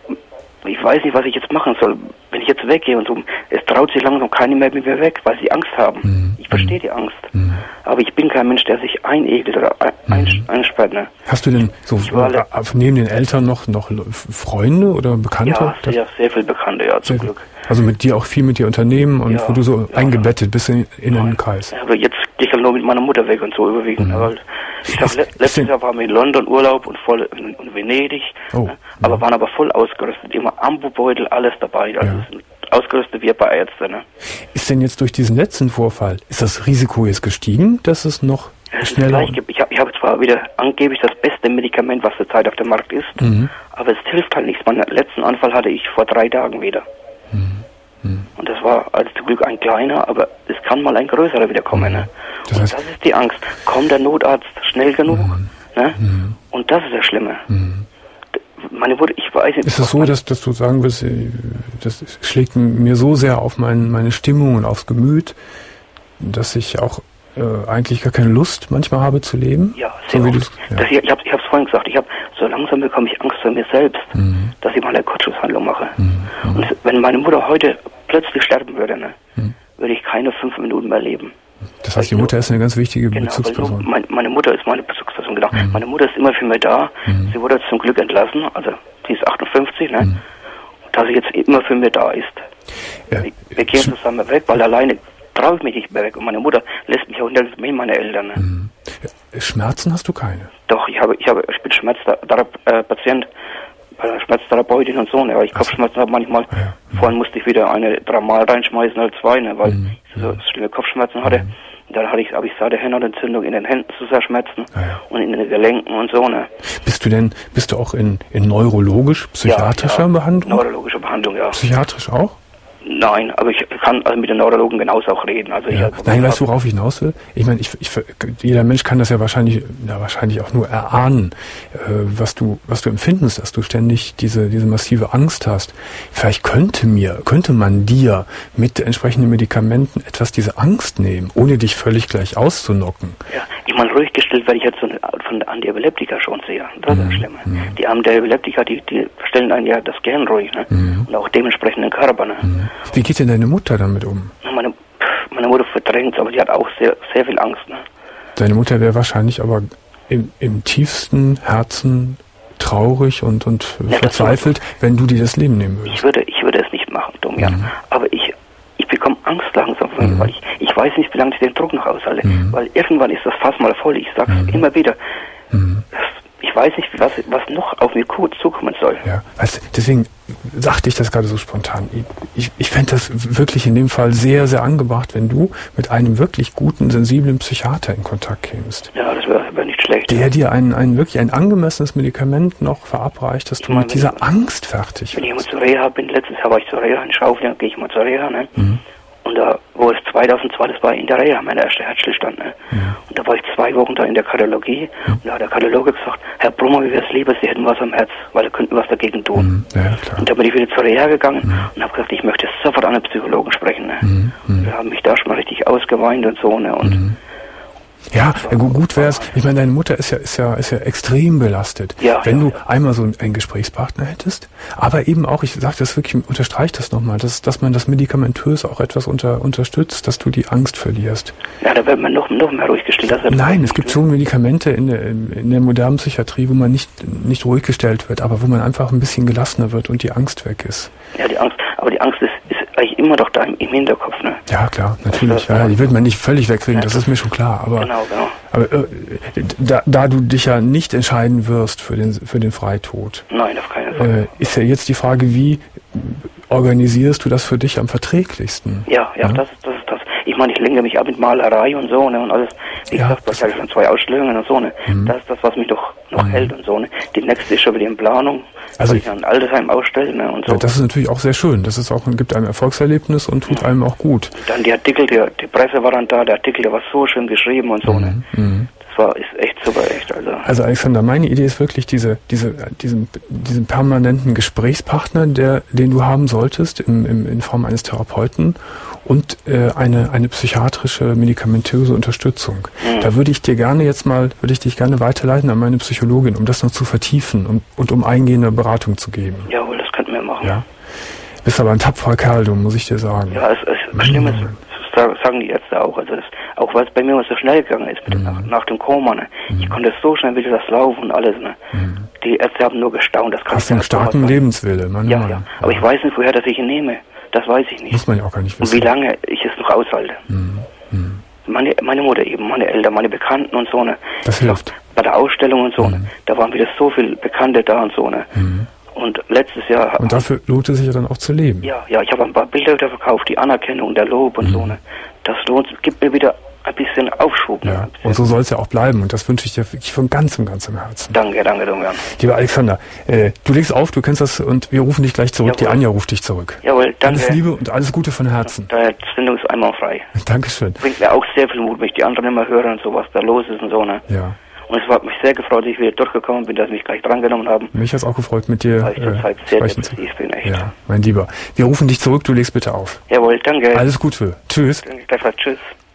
Speaker 5: ich weiß nicht, was ich jetzt machen soll. Wenn ich jetzt weggehe und so, es traut sich langsam keiner mehr mit mir weg, weil sie Angst haben.
Speaker 3: Mhm.
Speaker 5: Ich verstehe die Angst.
Speaker 3: Mhm.
Speaker 5: Aber ich bin kein Mensch, der sich einegelt oder ein,
Speaker 3: Mhm.
Speaker 5: einsperrt. Ne?
Speaker 3: Hast du denn so
Speaker 5: Ich war
Speaker 3: äh, neben den Eltern noch noch Freunde oder Bekannte?
Speaker 5: Ja,
Speaker 3: Das-
Speaker 5: sehr, sehr viel Bekannte, ja, zum
Speaker 3: sehr-
Speaker 5: Glück.
Speaker 3: Also mit dir auch viel mit dir unternehmen und
Speaker 5: Ja,
Speaker 3: wo du so
Speaker 5: ja.
Speaker 3: eingebettet bist in, in einen Kreis.
Speaker 5: Ja, aber jetzt gehe ich halt nur mit meiner Mutter weg und so überwiegend.
Speaker 3: Mhm.
Speaker 5: Weil ich hab,
Speaker 3: Ist-
Speaker 5: le
Speaker 3: ist
Speaker 5: letztes
Speaker 3: denn-
Speaker 5: Jahr waren wir in London Urlaub und voll in, in Venedig.
Speaker 3: Oh,
Speaker 5: Ne? Aber
Speaker 3: ja.
Speaker 5: waren aber voll ausgerüstet. Immer Ambubeutel, alles dabei. Also
Speaker 3: Ja.
Speaker 5: sind ausgerüstet wie bei Ärzten. Ne?
Speaker 3: Ist denn jetzt durch diesen letzten Vorfall, ist das Risiko jetzt gestiegen, dass es noch
Speaker 5: Es ist
Speaker 3: schneller...
Speaker 5: gleich, ich habe ich hab zwar wieder angeblich das beste Medikament, was zurzeit auf dem Markt ist,
Speaker 3: Mhm.
Speaker 5: aber es hilft halt nichts. Meinen letzten Anfall hatte ich vor drei Tagen wieder.
Speaker 3: Mhm.
Speaker 5: Und das war also zum Glück ein kleiner, aber es kann mal ein größerer wieder kommen. Ne?
Speaker 3: Das
Speaker 5: Und
Speaker 3: heißt-
Speaker 5: das ist die Angst. Kommt der Notarzt schnell genug? Ne?
Speaker 3: Mhm.
Speaker 5: Und das ist das Schlimme.
Speaker 3: Mhm.
Speaker 5: Meine Mutter, ich weiß nicht.
Speaker 3: Ist es so, dass, dass du sagen willst, äh, das schlägt mir so sehr auf mein, meine Stimmung und aufs Gemüt, dass ich auch äh, eigentlich gar keine Lust manchmal habe zu leben?
Speaker 5: Ja, sehr
Speaker 3: so wie
Speaker 5: oft.
Speaker 3: du's- ja.
Speaker 5: Das, ich ich habe es vorhin gesagt, ich habe so langsam bekomme ich Angst vor mir selbst,
Speaker 3: Mhm.
Speaker 5: dass ich mal eine Kurzschlusshandlung mache.
Speaker 3: Mhm.
Speaker 5: Und es- wenn meine Mutter heute plötzlich sterben würde, ne,
Speaker 3: Mhm.
Speaker 5: würde ich keine fünf Minuten mehr leben.
Speaker 3: Das heißt, die Mutter ist eine ganz wichtige
Speaker 5: Genau, weil
Speaker 3: Bezugsperson.
Speaker 5: nur mein, meine Mutter ist meine Bezugsperson, genau.
Speaker 3: Mhm.
Speaker 5: Meine Mutter ist immer für mich da.
Speaker 3: Mhm.
Speaker 5: Sie wurde zum Glück entlassen, also sie ist achtundfünfzig, ne?
Speaker 3: Mhm.
Speaker 5: Dass sie jetzt immer für mich da ist.
Speaker 3: Ja,
Speaker 5: Wir, wir gehen
Speaker 3: sch-
Speaker 5: zusammen weg, weil alleine traue ich mich nicht mehr weg. Und meine Mutter lässt mich auch nicht mit meine Eltern. Ne?
Speaker 3: Mhm. Ja, Schmerzen hast du keine?
Speaker 5: Doch, ich habe, ich habe, ich bin Schmerzpatient bei einer Schmerztherapeutin und so, ne? Weil ich Kopfschmerzen habe manchmal.
Speaker 3: Ah, ja. Mhm.
Speaker 5: Vorhin musste ich wieder eine Dramal reinschmeißen oder zwei, ne? Weil
Speaker 3: Mhm.
Speaker 5: ich so schlimme Kopfschmerzen hatte. Und dann hatte ich, habe ich seit der Hirnentzündung in den Händen zu sehr Schmerzen
Speaker 3: Ah, ja.
Speaker 5: und in den Gelenken und so, ne?
Speaker 3: Bist du denn, bist du auch in, in neurologisch, psychiatrischer
Speaker 5: ja, ja,
Speaker 3: Behandlung?
Speaker 5: Neurologische Behandlung, ja.
Speaker 3: Psychiatrisch auch?
Speaker 5: Nein, aber ich kann also mit den Neurologen genauso auch reden. Also
Speaker 3: ja.
Speaker 5: ich
Speaker 3: Nein, weißt du, worauf ich hinaus will? Ich meine, ich, ich, jeder Mensch kann das ja wahrscheinlich, ja, wahrscheinlich auch nur erahnen, äh, was du, was du empfindest, dass du ständig diese, diese massive Angst hast. Vielleicht könnte mir, könnte man dir mit entsprechenden Medikamenten etwas diese Angst nehmen, ohne dich völlig gleich auszunocken.
Speaker 5: Ja, ich meine, ruhig gestellt werde ich jetzt von, von der Antiepileptika schon sehr. Das ist das Schlimme. Mhm. Die Antiepileptika, die, die stellen einen ja das Gehirn ruhig, ne? Mhm. Und auch dementsprechend den Körper, ne? Mhm.
Speaker 3: Wie geht denn deine Mutter damit um?
Speaker 5: Meine, meine Mutter verdrängt es, aber die hat auch sehr, sehr viel Angst. Ne?
Speaker 3: Deine Mutter wäre wahrscheinlich aber im, im tiefsten Herzen traurig und, und ja, verzweifelt, wenn du dir das Leben nehmen würdest.
Speaker 5: Ich würde, ich würde es nicht machen, Domian. Mhm. Aber ich, ich bekomme Angst langsam, mhm. weil ich, ich weiß nicht, wie lange ich den Druck noch aushalte. Mhm. Weil irgendwann ist das Fass mal voll. Ich sage es mhm. immer wieder. Mhm. Das, ich weiß nicht, was, was noch auf mir gut zukommen soll.
Speaker 3: Ja, weißt, deswegen sagte ich das gerade so spontan. Ich, ich, ich fände das wirklich in dem Fall sehr, sehr angebracht, wenn du mit einem wirklich guten, sensiblen Psychiater in Kontakt kämst.
Speaker 5: Ja, das wäre wär nicht schlecht.
Speaker 3: Der dir ein, ein wirklich ein angemessenes Medikament noch verabreicht, dass du meine, mit dieser
Speaker 5: ich,
Speaker 3: Angst fertig
Speaker 5: Wenn wirst. Ich mal zur Reha bin, letztes Jahr war ich zur Reha in Schaufel, dann gehe ich mal zur Reha, ne? Mhm. Und da, wo es zweitausendzwei, das war in der Reha, mein erster Herzstillstand, ne? Ja. Und da war ich zwei Wochen da in der Kardiologie. Mhm. Und da hat der Kardiologe gesagt, Herr Brummer, wie wäre es lieber, Sie hätten was am Herz, weil da könnten was dagegen tun. Mhm. Ja, klar. Und da bin ich wieder zur Reha gegangen mhm. und habe gesagt, ich möchte sofort an einen Psychologen sprechen, ne? Mhm. Und wir haben mich da schon mal richtig ausgeweint und so, ne? Und
Speaker 3: mhm. Ja, gut wäre es. Ich meine, deine Mutter ist ja, ist ja, ist ja extrem belastet. Ja, wenn ja, du ja. einmal so einen Gesprächspartner hättest, aber eben auch, ich sage das wirklich, unterstreiche das nochmal, dass, dass man das medikamentös auch etwas unter, unterstützt, dass du die Angst verlierst.
Speaker 5: Ja, da wird man noch, noch mehr ruhig gestellt. Das
Speaker 3: Nein, es gibt schon Medikamente in der, in der modernen Psychiatrie, wo man nicht, nicht ruhig gestellt wird, aber wo man einfach ein bisschen gelassener wird und die Angst weg ist.
Speaker 5: Ja, die Angst, aber die Angst ist, ist eigentlich immer doch da im, im Hinterkopf, ne?
Speaker 3: Ja, klar, natürlich. Ja, die wird man nicht völlig wegkriegen, ja, das ist mir schon klar. Aber,
Speaker 5: genau, genau.
Speaker 3: aber äh, da, da du dich ja nicht entscheiden wirst für den, für den Freitod,
Speaker 5: nein, auf keinen Fall.
Speaker 3: Äh, ist ja jetzt die Frage, wie organisierst du das für dich am verträglichsten?
Speaker 5: Ja, ja, ja? das ist das. Ist das. Ich meine, ich lenke mich ab mit Malerei und so, ne? Und alles. Wie
Speaker 3: ja,
Speaker 5: gesagt, ich habe schon zwei Ausstellungen und so, ne? Mhm. Das ist das, was mich doch noch mhm. hält und so, ne? Die nächste ist schon wieder in Planung. Also ich ein Altersheim ausstellen, ne, und so.
Speaker 3: Ja, das ist natürlich auch sehr schön. Das ist auch, gibt einem Erfolgserlebnis und tut ja. einem auch gut.
Speaker 5: Und dann die Artikel, die, die Presse war dann da, der Artikel, der war so schön geschrieben und so, mhm. ne. Mhm. Das war, ist echt super, echt, also.
Speaker 3: Also Alexander, meine Idee ist wirklich diese, diese, diesen, diesen permanenten Gesprächspartner, der, den du haben solltest, im, im, in Form eines Therapeuten und äh, eine, eine psychiatrische, medikamentöse Unterstützung. Mhm. Da würde ich dir gerne jetzt mal, würde ich dich gerne weiterleiten an meine Psychologin, um das noch zu vertiefen und, und um eingehende Beratung zu geben.
Speaker 5: Jawohl, das könnten wir machen.
Speaker 3: Ja. Bist aber ein tapferer Kerl, du, muss ich dir sagen.
Speaker 5: Ja, es, es schlimm ist, das sagen die Ärzte auch, also das, auch weil es bei mir immer so schnell gegangen ist, mit mhm. dem, nach, nach dem Koma, ne. Mhm. Ich konnte so schnell wieder das Laufen und alles, ne. Mhm. Die Ärzte haben nur gestaunt. Das kann
Speaker 3: Hast einen starken Lebenswille, Mann.
Speaker 5: Ja, ja, aber ich weiß nicht, woher das ich ihn nehme. Das weiß ich nicht.
Speaker 3: Muss man ja auch gar nicht wissen.
Speaker 5: Und wie lange ich es noch aushalte. Mhm. Mhm. Meine, meine Mutter eben, meine Eltern, meine Bekannten und so, ne.
Speaker 3: Das hilft.
Speaker 5: Bei der Ausstellung und so, mhm. ne. Da waren wieder so viele Bekannte da und so, ne. Mhm. Und letztes Jahr...
Speaker 3: Und dafür lohnt es sich ja dann auch zu leben.
Speaker 5: Ja, ja, ich habe ein paar Bilder wieder verkauft, die Anerkennung, der Lob und mhm. so, ne. Das lohnt, gibt mir wieder ein bisschen Aufschub.
Speaker 3: Ja,
Speaker 5: ne?
Speaker 3: Und so soll es ja auch bleiben. Und das wünsche ich dir wirklich von ganzem, ganzem Herzen.
Speaker 5: Danke, danke, Domian.
Speaker 3: Lieber Alexander, äh, du legst auf, du kennst das und wir rufen dich gleich zurück.
Speaker 5: Jawohl.
Speaker 3: Die Anja ruft dich zurück.
Speaker 5: Jawohl, danke.
Speaker 3: Alles Liebe und alles Gute von Herzen.
Speaker 5: Die Sendung ist einmal frei.
Speaker 3: Dankeschön.
Speaker 5: Bringt mir auch sehr viel Mut, wenn ich die anderen immer höre und so, was da los ist und so, ne.
Speaker 3: Ja.
Speaker 5: Und es hat mich sehr gefreut, dass ich wieder durchgekommen bin, dass sie mich gleich drangenommen haben.
Speaker 3: Mich hat es auch gefreut, mit dir
Speaker 5: weil ich zurzeit äh, sehr depressiv bin, echt.
Speaker 3: Ja, mein Lieber. Wir rufen dich zurück, du legst bitte auf.
Speaker 5: Jawohl, danke.
Speaker 3: Alles Gute. Tschüss.
Speaker 5: Danke, tschüss.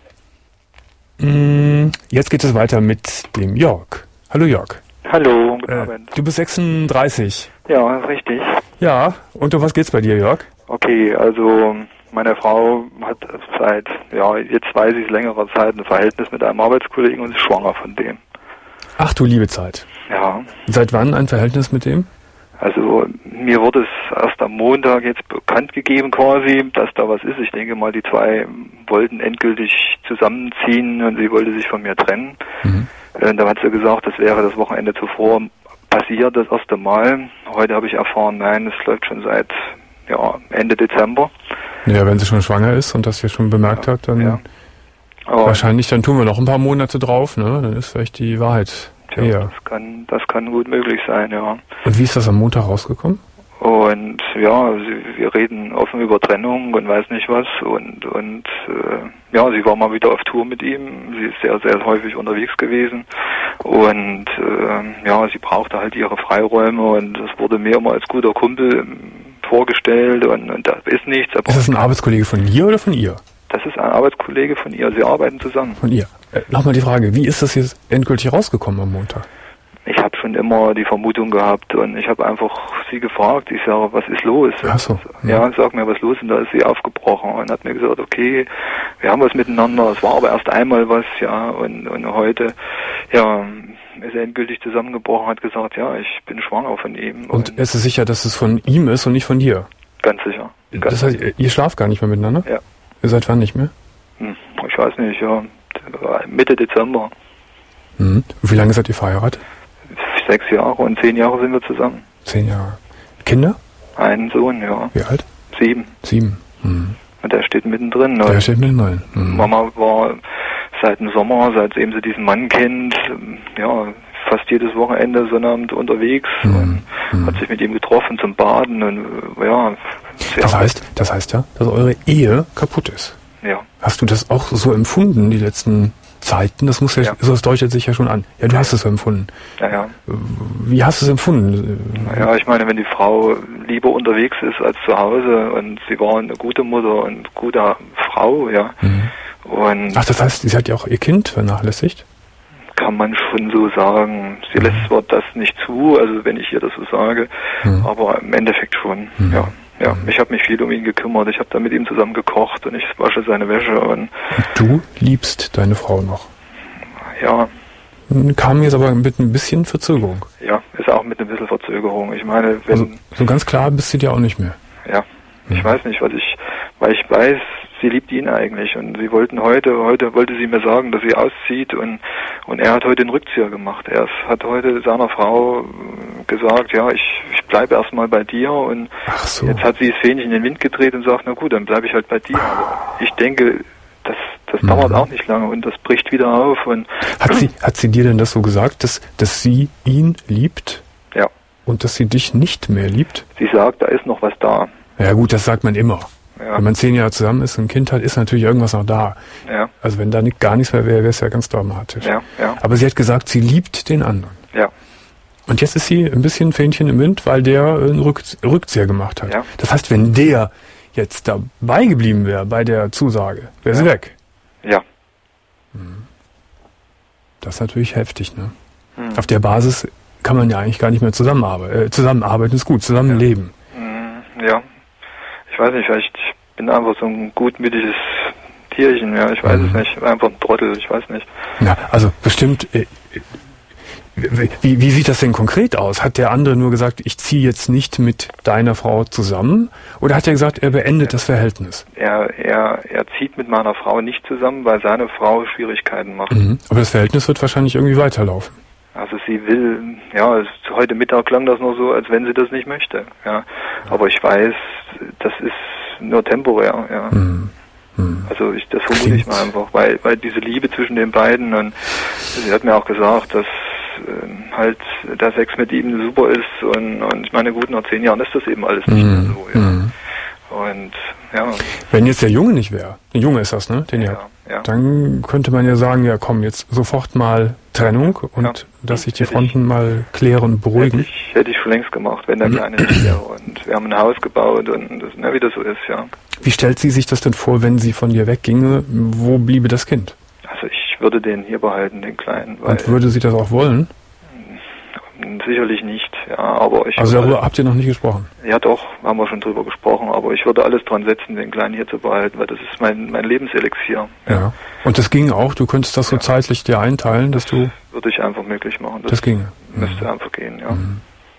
Speaker 3: Jetzt geht es weiter mit dem Jörg. Hallo Jörg.
Speaker 6: Hallo, guten
Speaker 3: äh,
Speaker 6: Abend.
Speaker 3: Du bist sechsunddreißig.
Speaker 6: Ja, richtig.
Speaker 3: Ja, und um was geht's bei dir, Jörg?
Speaker 6: Okay, also meine Frau hat seit, ja, jetzt weiß ich, längerer Zeit ein Verhältnis mit einem Arbeitskollegen und ist schwanger von dem.
Speaker 3: Ach du liebe Zeit.
Speaker 6: Ja.
Speaker 3: Seit wann ein Verhältnis mit dem?
Speaker 6: Also mir wurde es erst am Montag jetzt bekannt gegeben quasi, dass da was ist. Ich denke mal, die zwei wollten endgültig zusammenziehen und sie wollte sich von mir trennen. Mhm. Äh, da hat sie gesagt, das wäre das Wochenende zuvor passiert, das erste Mal. Heute habe ich erfahren, nein, es läuft schon seit ja, Ende Dezember. Ja,
Speaker 3: wenn sie schon schwanger ist und das hier schon bemerkt ja, hat, dann ja. wahrscheinlich, dann tun wir noch ein paar Monate drauf, ne? Dann ist vielleicht die Wahrheit.
Speaker 6: Ja, das kann, das kann gut möglich sein, ja.
Speaker 3: Und wie ist das am Montag rausgekommen?
Speaker 6: Und ja, sie, wir reden offen über Trennung und weiß nicht was. Und und äh, ja, sie war mal wieder auf Tour mit ihm. Sie ist sehr, sehr häufig unterwegs gewesen. Und äh, ja, sie brauchte halt ihre Freiräume und das wurde mir immer als guter Kumpel vorgestellt und, und da ist nichts.
Speaker 3: Ist das ein Arbeitskollege von dir oder von ihr?
Speaker 6: Das ist ein Arbeitskollege von ihr. Sie arbeiten zusammen.
Speaker 3: Von ihr. Äh, Nochmal die Frage, wie ist das jetzt endgültig rausgekommen am Montag?
Speaker 6: Ich habe schon immer die Vermutung gehabt und ich habe einfach sie gefragt. Ich sage, was ist los?
Speaker 3: Ach so.
Speaker 6: Ja, sag mir, was los ist. Und da ist sie aufgebrochen und hat mir gesagt, okay, wir haben was miteinander. Es war aber erst einmal was, ja. Und, und heute, ja, ist er endgültig zusammengebrochen, hat gesagt, ja, ich bin schwanger von ihm.
Speaker 3: Und, und es ist sicher, dass es von ihm ist und nicht von dir?
Speaker 6: Ganz sicher. Ganz
Speaker 3: das heißt, ihr schlaft gar nicht mehr miteinander?
Speaker 6: Ja.
Speaker 3: Ihr seid wann nicht mehr?
Speaker 6: Hm, ich weiß nicht, ja. Mitte Dezember.
Speaker 3: Mhm. Wie lange seid ihr verheiratet?
Speaker 6: Sechs Jahre und zehn Jahre sind wir zusammen.
Speaker 3: Zehn Jahre. Kinder?
Speaker 6: Einen Sohn, ja.
Speaker 3: Wie alt?
Speaker 6: Sieben.
Speaker 3: Sieben. Mhm.
Speaker 6: Und der steht mittendrin.
Speaker 3: Der steht mittendrin. Mhm.
Speaker 6: Mama war seit dem Sommer, seitdem sie diesen Mann kennt, ja, fast jedes Wochenende Sonnabend unterwegs mhm. und mhm. hat sich mit ihm getroffen zum Baden und ja. Das
Speaker 3: heißt, das heißt ja, dass eure Ehe kaputt ist.
Speaker 6: Ja.
Speaker 3: Hast du das auch so empfunden, die letzten Zeiten? Das muss ja, ja. das deutet sich ja schon an. Ja, du hast es so empfunden.
Speaker 6: Ja, ja.
Speaker 3: Wie hast du es empfunden?
Speaker 6: Ja, ich meine, wenn die Frau lieber unterwegs ist als zu Hause und sie war eine gute Mutter und gute Frau, ja. Mhm. Und
Speaker 3: ach, das heißt, sie hat ja auch ihr Kind vernachlässigt?
Speaker 6: Kann man schon so sagen. Sie mhm. lässt zwar das nicht zu, also wenn ich ihr das so sage, mhm. aber im Endeffekt schon, mhm. ja. Ja, ich habe mich viel um ihn gekümmert. Ich habe da mit ihm zusammen gekocht und ich wasche seine Wäsche. Und,
Speaker 3: und du liebst deine Frau noch?
Speaker 6: Ja.
Speaker 3: Kam jetzt aber mit ein bisschen Verzögerung.
Speaker 6: Ja, ist auch mit ein bisschen Verzögerung. Ich meine, wenn...
Speaker 3: Also, so ganz klar bist du dir auch nicht mehr?
Speaker 6: Ja, ich mhm. weiß nicht, was ich... Weil ich weiß, sie liebt ihn eigentlich und sie wollten heute, heute wollte sie mir sagen, dass sie auszieht und, und er hat heute den Rückzieher gemacht. Er hat heute seiner Frau gesagt, ja, ich, ich bleibe erstmal bei dir und
Speaker 3: ach so.
Speaker 6: Jetzt hat sie das Fähnchen in den Wind gedreht und sagt, na gut, dann bleibe ich halt bei dir. Aber ich denke, das, das mhm. dauert auch nicht lange und das bricht wieder auf. Und
Speaker 3: hat sie, hat sie dir denn das so gesagt, dass, dass sie ihn liebt?
Speaker 6: Ja.
Speaker 3: Und dass sie dich nicht mehr liebt?
Speaker 6: Sie sagt, da ist noch was da.
Speaker 3: Ja gut, das sagt man immer.
Speaker 6: Ja.
Speaker 3: Wenn man zehn Jahre zusammen ist und ein Kind hat, ist natürlich irgendwas noch da.
Speaker 6: Ja.
Speaker 3: Also wenn da nicht, gar nichts mehr wäre, wäre es ja ganz dramatisch.
Speaker 6: Ja, ja.
Speaker 3: Aber sie hat gesagt, sie liebt den anderen.
Speaker 6: Ja.
Speaker 3: Und jetzt ist sie ein bisschen Fähnchen im Wind, weil der einen Rück, Rückzieher gemacht hat.
Speaker 6: Ja.
Speaker 3: Das heißt, wenn der jetzt dabei geblieben wäre bei der Zusage, wäre
Speaker 6: ja.
Speaker 3: sie weg.
Speaker 6: Ja.
Speaker 3: Das ist natürlich heftig, ne?
Speaker 6: Hm.
Speaker 3: Auf der Basis kann man ja eigentlich gar nicht mehr zusammenarbeiten. Äh, zusammenarbeiten ist gut, zusammenleben.
Speaker 6: Ja. ja. Ich weiß nicht, vielleicht bin ich einfach so ein gutmütiges Tierchen, ja, ich weiß mhm. es nicht. Einfach ein Trottel, ich weiß nicht.
Speaker 3: Ja, also bestimmt, äh, wie, wie sieht das denn konkret aus? Hat der andere nur gesagt, ich ziehe jetzt nicht mit deiner Frau zusammen? Oder hat er gesagt, er beendet ja. das Verhältnis?
Speaker 6: Er, er, er zieht mit meiner Frau nicht zusammen, weil seine Frau Schwierigkeiten macht.
Speaker 3: Mhm. Aber das Verhältnis wird wahrscheinlich irgendwie weiterlaufen.
Speaker 6: Also sie will, ja, es, heute Mittag klang das nur so, als wenn sie das nicht möchte. Ja, aber ich weiß, das ist nur temporär. Ja,
Speaker 3: hm. Hm.
Speaker 6: also ich, das vermute ich mal einfach, weil, weil diese Liebe zwischen den beiden und sie hat mir auch gesagt, dass äh, halt der Sex mit ihm super ist und, und ich meine, gut, nach zehn Jahren ist das eben alles nicht
Speaker 3: hm.
Speaker 6: mehr so. Ja.
Speaker 3: Hm.
Speaker 6: Und ja.
Speaker 3: Wenn jetzt der Junge nicht wäre, der Junge ist das, ne? Den
Speaker 6: ja,
Speaker 3: ihr habt.
Speaker 6: Ja.
Speaker 3: Dann könnte man ja sagen, ja komm, jetzt sofort mal Trennung und ja. dass sich die Fronten ich, mal klären und beruhigen.
Speaker 6: Hätte ich, hätte ich schon längst gemacht, wenn der Kleine nicht wäre. Und wir haben ein Haus gebaut und das, na, wie das so ist, ja.
Speaker 3: Wie stellt sie sich das denn vor, wenn sie von dir wegginge? Wo bliebe das Kind?
Speaker 6: Also ich würde den hier behalten, den Kleinen. Weil
Speaker 3: und würde sie das auch wollen?
Speaker 6: Sicherlich nicht, ja, aber ich...
Speaker 3: Also darüber habt ihr noch nicht gesprochen?
Speaker 6: Ja doch, haben wir schon drüber gesprochen, aber ich würde alles dran setzen, den Kleinen hier zu behalten, weil das ist mein mein Lebenselixier.
Speaker 3: Ja, ja. Und das ging auch? Du könntest das so ja. zeitlich dir einteilen, dass
Speaker 6: das
Speaker 3: du...
Speaker 6: würde ich einfach möglich machen. Das,
Speaker 3: das ginge?
Speaker 6: Müsste
Speaker 3: mhm.
Speaker 6: einfach gehen, ja.
Speaker 3: Mhm.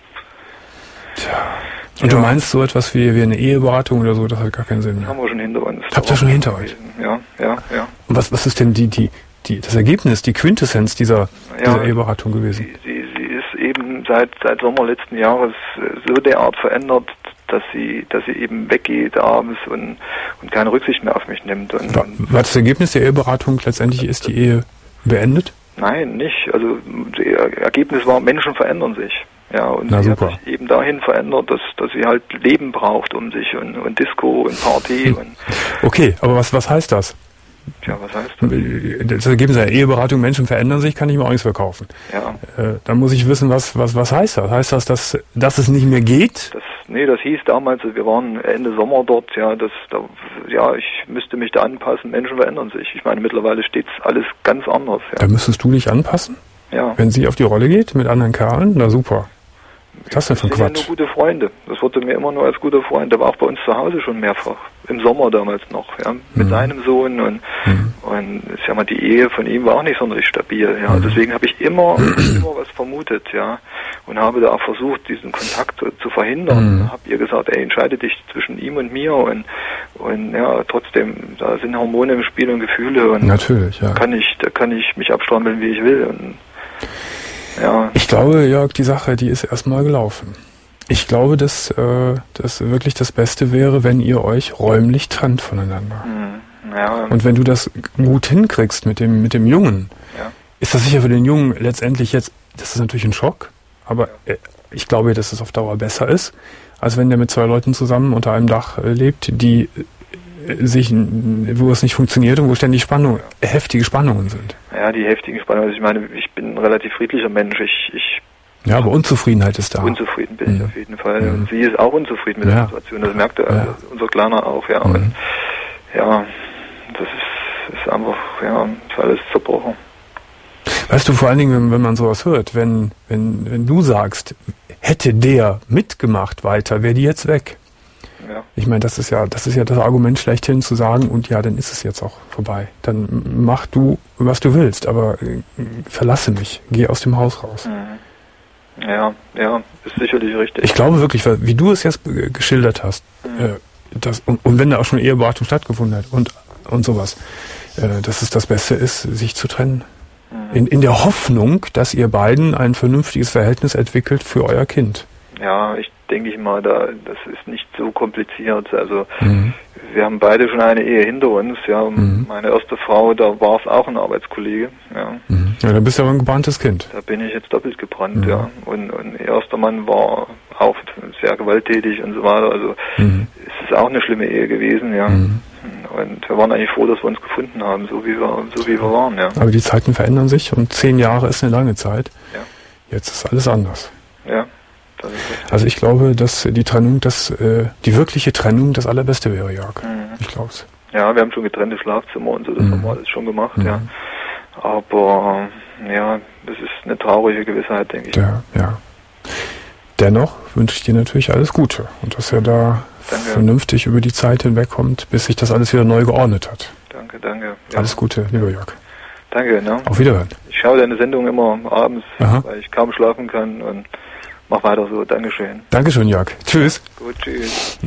Speaker 3: Tja. Und ja. du meinst so etwas wie, wie eine Eheberatung oder so, das hat gar keinen Sinn mehr?
Speaker 6: Haben wir schon hinter uns.
Speaker 3: Habt ihr schon hinter euch?
Speaker 6: Ja, ja, ja.
Speaker 3: Und was, was ist denn die, die, die, das Ergebnis, die Quintessenz dieser,
Speaker 6: ja,
Speaker 3: dieser Eheberatung gewesen?
Speaker 6: Sie, sie, sie ist eben seit, seit Sommer letzten Jahres so derart verändert, dass sie, dass sie eben weggeht abends und, und keine Rücksicht mehr auf mich nimmt. Und,
Speaker 3: war, war das Ergebnis der Eheberatung letztendlich, ist die Ehe beendet?
Speaker 6: Nein, nicht. Also das Ergebnis war, Menschen verändern sich. Ja, und
Speaker 3: Na,
Speaker 6: sie
Speaker 3: super.
Speaker 6: hat sich eben dahin verändert, dass, dass sie halt Leben braucht um sich und, und Disco und Party
Speaker 3: Hm.
Speaker 6: und
Speaker 3: Okay, aber was, was heißt das?
Speaker 6: tja, was heißt das?
Speaker 3: Das Ergebnis einer Eheberatung, Menschen verändern sich, kann ich mir auch nichts verkaufen.
Speaker 6: Ja,
Speaker 3: Äh, da muss ich wissen, was, was, was heißt das? Heißt das, dass, dass es nicht mehr geht?
Speaker 6: das, nee, das hieß damals, wir waren Ende Sommer dort, ja, das, da, ja, ich müsste mich da anpassen, Menschen verändern sich. Ich meine, mittlerweile steht's alles ganz anders,
Speaker 3: Da
Speaker 6: ja.
Speaker 3: müsstest du dich anpassen?
Speaker 6: Ja.
Speaker 3: Wenn sie auf die Rolle geht mit anderen Kerlen? Na super. Was ist das denn für ein
Speaker 6: Das sind ja
Speaker 3: Quatsch?
Speaker 6: nur gute Freunde. Das wurde mir immer nur als guter Freund. Der war auch bei uns zu Hause schon mehrfach. Im Sommer damals noch, ja. Mit
Speaker 3: Mhm.
Speaker 6: seinem Sohn und,
Speaker 3: Mhm.
Speaker 6: und ich sag mal, die Ehe von ihm war auch nicht sonderlich stabil, ja.
Speaker 3: Mhm.
Speaker 6: Deswegen habe ich immer, immer was vermutet, ja. Und habe da auch versucht, diesen Kontakt zu, zu verhindern.
Speaker 3: Mhm.
Speaker 6: Habe ihr gesagt, ey, entscheide dich zwischen ihm und mir und, und ja, trotzdem, da sind Hormone im Spiel und Gefühle und
Speaker 3: Natürlich, ja.
Speaker 6: kann ich, da kann ich mich abstrampeln, wie ich will und, ja.
Speaker 3: Ich glaube, Jörg, die Sache, die ist erstmal gelaufen. Ich glaube, dass äh, das wirklich das Beste wäre, wenn ihr euch räumlich trennt voneinander.
Speaker 6: Hm, ja,
Speaker 3: Und wenn du das gut hinkriegst mit dem, mit dem Jungen,
Speaker 6: ja.
Speaker 3: ist das sicher für den Jungen letztendlich jetzt, das ist natürlich ein Schock, aber äh, ich glaube, dass es auf Dauer besser ist, als wenn der mit zwei Leuten zusammen unter einem Dach äh, lebt, die äh, sich, wo es nicht funktioniert und wo ständig Spannung, äh, heftige Spannungen sind.
Speaker 6: Ja, die heftigen Spannungen. Also ich meine, ich bin ein relativ friedlicher Mensch. Ich, ich
Speaker 3: Ja, aber Unzufriedenheit ist da.
Speaker 6: unzufrieden bin ich
Speaker 3: Mhm.
Speaker 6: auf jeden Fall.
Speaker 3: Mhm.
Speaker 6: Und sie ist auch unzufrieden mit
Speaker 3: Ja.
Speaker 6: der Situation. Das merkt er,
Speaker 3: Ja.
Speaker 6: also unser Kleiner auch, ja.
Speaker 3: Mhm.
Speaker 6: Und ja, das ist, ist einfach, ja, ist alles zerbrochen.
Speaker 3: Weißt du, vor allen Dingen, wenn, wenn man sowas hört, wenn, wenn, wenn du sagst, hätte der mitgemacht weiter, wäre die jetzt weg.
Speaker 6: Ja.
Speaker 3: Ich meine, das ist ja, das ist ja das Argument schlechthin zu sagen, und ja, dann ist es jetzt auch vorbei. Dann mach du, was du willst, aber äh, verlasse mich, geh aus dem Haus raus.
Speaker 6: Mhm. Ja, ja, ist sicherlich richtig.
Speaker 3: Ich glaube wirklich, wie du es jetzt äh, geschildert hast,
Speaker 6: Mhm.
Speaker 3: äh, das, und, und wenn da auch schon Eheberatung stattgefunden hat und, und sowas, äh, dass es das Beste ist, sich zu trennen.
Speaker 6: Mhm.
Speaker 3: In, in der Hoffnung, dass ihr beiden ein vernünftiges Verhältnis entwickelt für euer Kind.
Speaker 6: Ja, ich denke ich mal, da, das ist nicht so kompliziert. Also
Speaker 3: Mhm.
Speaker 6: wir haben beide schon eine Ehe hinter uns. Ja,
Speaker 3: Mhm.
Speaker 6: meine erste Frau, da war es auch ein Arbeitskollege. Ja,
Speaker 3: Mhm. Ja, dann bist du aber ein gebranntes Kind.
Speaker 6: da bin ich jetzt doppelt gebrannt.
Speaker 3: Mhm.
Speaker 6: Ja, und, und ihr erster Mann war auch sehr gewalttätig und so weiter. Also
Speaker 3: Mhm.
Speaker 6: es ist auch eine schlimme Ehe gewesen. Ja,
Speaker 3: Mhm.
Speaker 6: und wir waren eigentlich froh, dass wir uns gefunden haben, so wie wir, so wie wir waren. Ja,
Speaker 3: Aber die Zeiten verändern sich und zehn Jahre ist eine lange Zeit.
Speaker 6: Ja.
Speaker 3: Jetzt ist alles anders.
Speaker 6: ja, das ist richtig.
Speaker 3: Also ich glaube, dass die Trennung, das, äh, die wirkliche Trennung das Allerbeste wäre, Jörg.
Speaker 6: Mhm.
Speaker 3: Ich glaube es.
Speaker 6: Ja, wir haben schon getrennte Schlafzimmer und so, das
Speaker 3: Mhm.
Speaker 6: haben wir alles schon gemacht.
Speaker 3: Mhm.
Speaker 6: Ja, aber ja, das ist eine traurige Gewissheit, denke ich.
Speaker 3: Ja, ja. Dennoch wünsche ich dir natürlich alles Gute und dass er da
Speaker 6: Danke.
Speaker 3: vernünftig über die Zeit hinwegkommt, bis sich das alles wieder neu geordnet hat.
Speaker 6: Danke, danke. Ja.
Speaker 3: Alles Gute, lieber Jörg.
Speaker 6: Danke, ne?
Speaker 3: Auf Wiederhören.
Speaker 6: Ich schaue deine Sendung immer abends,
Speaker 3: Aha.
Speaker 6: weil ich kaum schlafen kann und mach weiter so. Dankeschön.
Speaker 3: Dankeschön, Jörg. Tschüss.
Speaker 6: Gut, tschüss.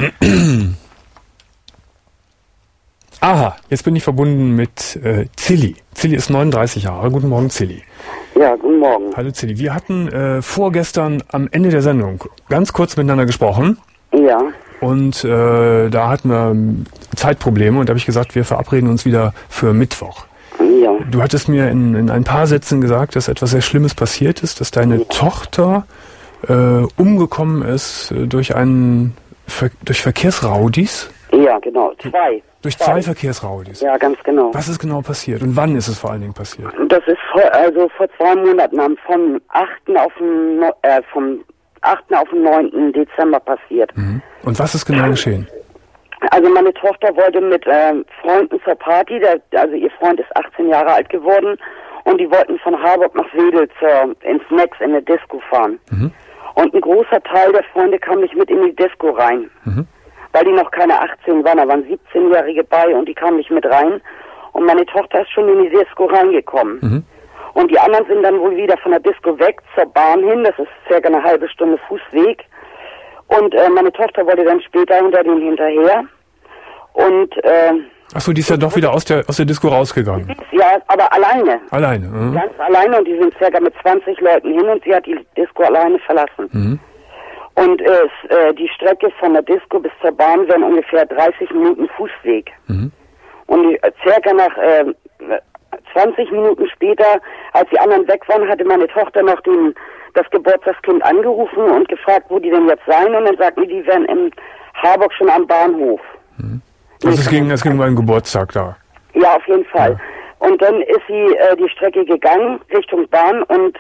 Speaker 3: Aha, jetzt bin ich verbunden mit äh, Zilli. Zilli ist neununddreißig Jahre. Guten Morgen, Zilli.
Speaker 7: Ja, guten Morgen.
Speaker 3: Hallo Zilli. Wir hatten äh, vorgestern am Ende der Sendung ganz kurz miteinander gesprochen.
Speaker 7: Ja,
Speaker 3: Und äh, da hatten wir ähm, Zeitprobleme und da habe ich gesagt, wir verabreden uns wieder für Mittwoch.
Speaker 7: ja,
Speaker 3: Du hattest mir in, in ein paar Sätzen gesagt, dass etwas sehr Schlimmes passiert ist, dass deine Tochter äh, umgekommen ist äh, durch einen Ver durch Verkehrsraudis,
Speaker 7: ja, genau. Zwei.
Speaker 3: durch zwei Verkehrsraudis.
Speaker 7: Ja, ganz genau.
Speaker 3: Was ist genau passiert und wann ist es vor allen Dingen passiert?
Speaker 7: Das ist vor, also vor zwei Monaten, am- vom achten auf den, Neu- äh, vom achten auf den neunten Dezember passiert.
Speaker 3: Mhm. Und was ist genau geschehen?
Speaker 7: Also meine Tochter wollte mit ähm, Freunden zur Party, der, also ihr Freund ist achtzehn Jahre alt geworden und die wollten von Harburg nach Wedel zur, ins Nex in eine Disco fahren.
Speaker 3: Mhm.
Speaker 7: Und ein großer Teil der Freunde kam nicht mit in die Disco rein,
Speaker 3: Mhm.
Speaker 7: weil die noch keine achtzehn waren, da waren siebzehnjährige bei und die kamen nicht mit rein. Und meine Tochter ist schon in die Disco reingekommen.
Speaker 3: Mhm.
Speaker 7: Und die anderen sind dann wohl wieder von der Disco weg zur Bahn hin, das ist circa eine halbe Stunde Fußweg. Und äh, meine Tochter wollte dann später hinter denen hinterher. Und äh,
Speaker 3: Achso, die ist ja doch wieder aus der aus der Disco rausgegangen.
Speaker 7: ja, aber alleine.
Speaker 3: Alleine. Mhm.
Speaker 7: Ganz alleine und die sind circa mit zwanzig Leuten hin und sie hat die Disco alleine verlassen.
Speaker 3: Mhm.
Speaker 7: Und äh, es, äh, die Strecke von der Disco bis zur Bahn wären ungefähr dreißig Minuten Fußweg.
Speaker 3: Mhm.
Speaker 7: Und die, äh, circa nach äh, zwanzig Minuten später, als die anderen weg waren, hatte meine Tochter noch den, das Geburtstagskind angerufen und gefragt, wo die denn jetzt seien. Und dann sagten die, die wären in Harburg schon am Bahnhof.
Speaker 3: Mhm. Also es ging, es ging um einen Geburtstag da.
Speaker 7: Ja, auf jeden Fall. Ja. Und dann ist sie äh, die Strecke gegangen, Richtung Bahn, und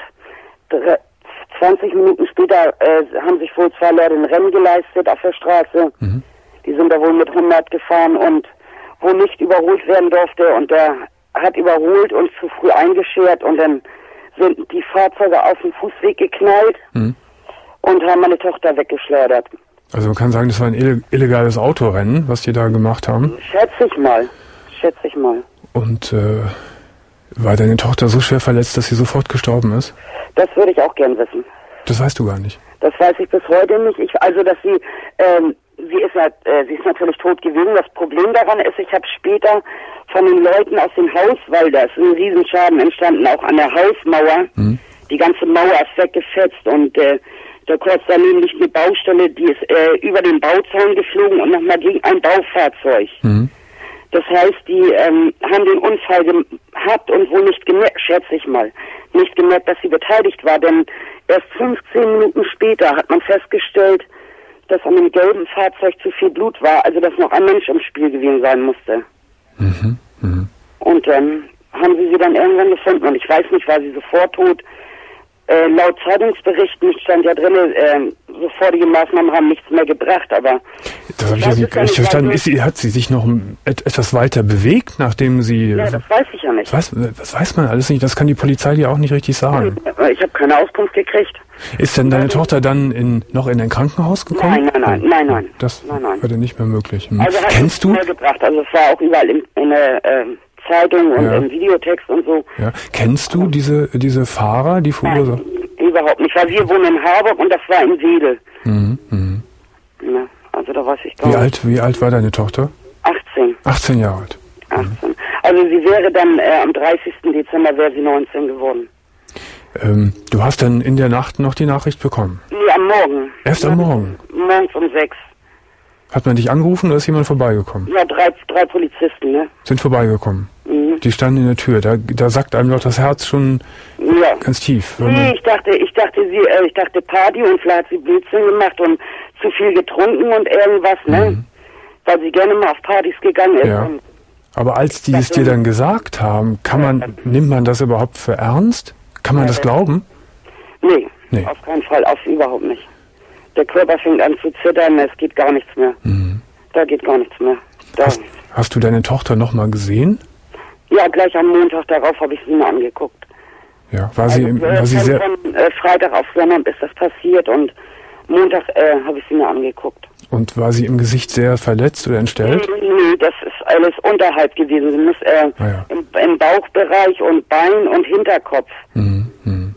Speaker 7: zwanzig Minuten später äh, haben sich wohl zwei Leute ein Rennen geleistet auf der Straße. Mhm. Die sind da wohl mit hundert gefahren und wo nicht überholt werden durfte, und der hat überholt und zu früh eingeschert, und dann sind die Fahrzeuge auf den Fußweg geknallt mhm. und haben meine Tochter weggeschleudert.
Speaker 3: Also man kann sagen, das war ein illegales Autorennen, was die da gemacht haben?
Speaker 7: Schätze ich mal. Schätze ich mal.
Speaker 3: Und äh, war deine Tochter so schwer verletzt, dass sie sofort gestorben ist?
Speaker 7: Das würde ich auch gern wissen.
Speaker 3: Das weißt du gar nicht?
Speaker 7: Das weiß ich bis heute nicht. Ich, also, dass sie, ähm, sie ist, äh, sie ist natürlich tot gewesen. Das Problem daran ist, ich habe später von den Leuten aus dem Haus, weil da ist ein Riesenschaden entstanden, auch an der Hausmauer. Mhm. Die ganze Mauer ist weggefetzt, und äh, da kurz daneben liegt eine Baustelle, die ist äh, über den Bauzaun geflogen und nochmal gegen ein Baufahrzeug. Mhm. Das heißt, die ähm, haben den Unfall gehabt und wohl nicht gemerkt, schätze ich mal, nicht gemerkt, dass sie beteiligt war, denn erst fünfzehn Minuten später hat man festgestellt, dass an dem gelben Fahrzeug zu viel Blut war, also dass noch ein Mensch im Spiel gewesen sein musste.
Speaker 3: Mhm. Mhm.
Speaker 7: Und dann haben sie sie dann irgendwann gefunden, und ich weiß nicht, war sie sofort tot. Äh, laut Zeitungsberichten stand ja drin, äh, sofortige Maßnahmen haben nichts mehr gebracht, aber...
Speaker 3: Das habe ich ja nicht recht verstanden. Ist sie, hat sie sich noch et- etwas weiter bewegt, nachdem sie...
Speaker 7: Ja, das weiß ich ja nicht.
Speaker 3: Was, das weiß man alles nicht, das kann die Polizei dir auch nicht richtig sagen.
Speaker 7: Ich habe keine Auskunft gekriegt.
Speaker 3: Ist denn deine Tochter dann in, noch in ein Krankenhaus gekommen?
Speaker 7: Nein, nein, nein, nein, nein.
Speaker 3: Das
Speaker 7: nein, nein.
Speaker 3: würde nicht mehr möglich. Hm.
Speaker 7: Also hat
Speaker 3: Kennst du...
Speaker 7: Mehr gebracht. Also es war auch überall in, in der... Äh, Zeitung und
Speaker 3: ja.
Speaker 7: im Videotext und so.
Speaker 3: Ja. Kennst du diese diese Fahrer, die verursacht?
Speaker 7: Nein, überhaupt nicht, weil wir wohnen in Harburg und das war in Wedel.
Speaker 3: Mhm. Mhm.
Speaker 7: Ja, also da weiß ich gar
Speaker 3: wie
Speaker 7: nicht.
Speaker 3: alt, wie alt war deine Tochter?
Speaker 7: achtzehn.
Speaker 3: achtzehn Jahre alt.
Speaker 7: achtzehn. Also sie wäre dann äh, am dreißigsten Dezember wäre sie neunzehn geworden.
Speaker 3: Ähm, du hast dann in der Nacht noch die Nachricht bekommen?
Speaker 7: Nee, am Morgen.
Speaker 3: Erst am Morgen?
Speaker 7: Morgens um sechs.
Speaker 3: Hat man dich angerufen oder ist jemand vorbeigekommen?
Speaker 7: Ja, drei, drei Polizisten, ne?
Speaker 3: Sind vorbeigekommen?
Speaker 7: Mhm.
Speaker 3: Die standen in der Tür. Da, da sagt einem doch das Herz schon
Speaker 7: ja.
Speaker 3: ganz tief.
Speaker 7: Nee, ich dachte, ich dachte, sie, äh, ich dachte Party, und vielleicht hat sie Blödsinn gemacht und zu viel getrunken und irgendwas, ne? Mhm. Weil sie gerne mal auf Partys gegangen ist.
Speaker 3: Ja.
Speaker 7: Und
Speaker 3: aber als die es dir dann gesagt haben, kann man, nimmt man das überhaupt für ernst? Kann man ja, das glauben?
Speaker 7: Nee,
Speaker 3: nee,
Speaker 7: auf keinen Fall, auf überhaupt nicht. Der Körper fängt an zu zittern, es geht gar nichts mehr. Mhm. Da geht gar nichts mehr. Da.
Speaker 3: Hast, hast du deine Tochter noch mal gesehen?
Speaker 7: Ja, gleich am Montag darauf habe ich sie mal angeguckt.
Speaker 3: Ja, war sie,
Speaker 7: also,
Speaker 3: war
Speaker 7: äh,
Speaker 3: sie
Speaker 7: von,
Speaker 3: sehr...
Speaker 7: Von äh, Freitag auf Sonntag ist das passiert, und Montag äh, habe ich sie mir angeguckt.
Speaker 3: Und war sie im Gesicht sehr verletzt oder entstellt?
Speaker 7: Nee, nee, das ist alles unterhalb gewesen. Sie muss äh,
Speaker 3: ah, ja.
Speaker 7: im, im Bauchbereich und Bein und Hinterkopf.
Speaker 3: Mhm. Mhm.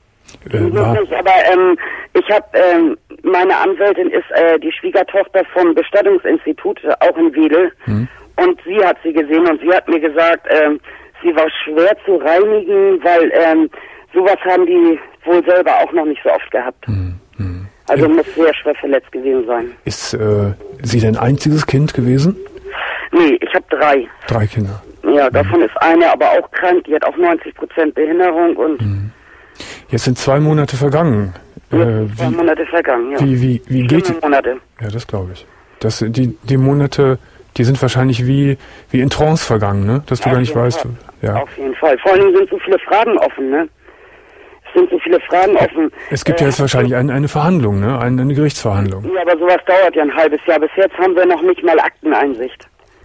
Speaker 7: Äh, war nicht, aber ähm, ich habe, ähm, meine Anwältin ist äh, die Schwiegertochter vom Bestattungsinstitut, auch in Wedel. Mhm. Und sie hat sie gesehen, und sie hat mir gesagt, ähm, sie war schwer zu reinigen, weil ähm, sowas haben die wohl selber auch noch nicht so oft gehabt. Mhm. Also ja. Muss sehr schwer verletzt gewesen sein.
Speaker 3: Ist äh, sie dein einziges Kind gewesen?
Speaker 7: Nee, ich habe drei.
Speaker 3: Drei Kinder?
Speaker 7: Ja, davon mhm. ist eine aber auch krank, die hat auch neunzig Prozent Behinderung und... Mhm.
Speaker 3: Jetzt sind zwei Monate vergangen.
Speaker 7: Äh, zwei wie, Monate vergangen, ja.
Speaker 3: Wie, wie, wie geht die?
Speaker 7: Monate.
Speaker 3: Ja, das glaube ich. Das, die, die Monate, die sind wahrscheinlich wie, wie in Trance vergangen, ne? Dass du
Speaker 7: Auf
Speaker 3: gar nicht weißt.
Speaker 7: Fall.
Speaker 3: Ja.
Speaker 7: Auf jeden Fall. Vor allem sind so viele Fragen offen, ne? Es sind so viele Fragen offen.
Speaker 3: Es gibt
Speaker 7: äh,
Speaker 3: ja jetzt wahrscheinlich eine, eine Verhandlung, ne? Eine, eine Gerichtsverhandlung.
Speaker 7: Ja, aber sowas dauert ja ein halbes Jahr. Bis jetzt haben wir noch nicht mal Akteneinsicht.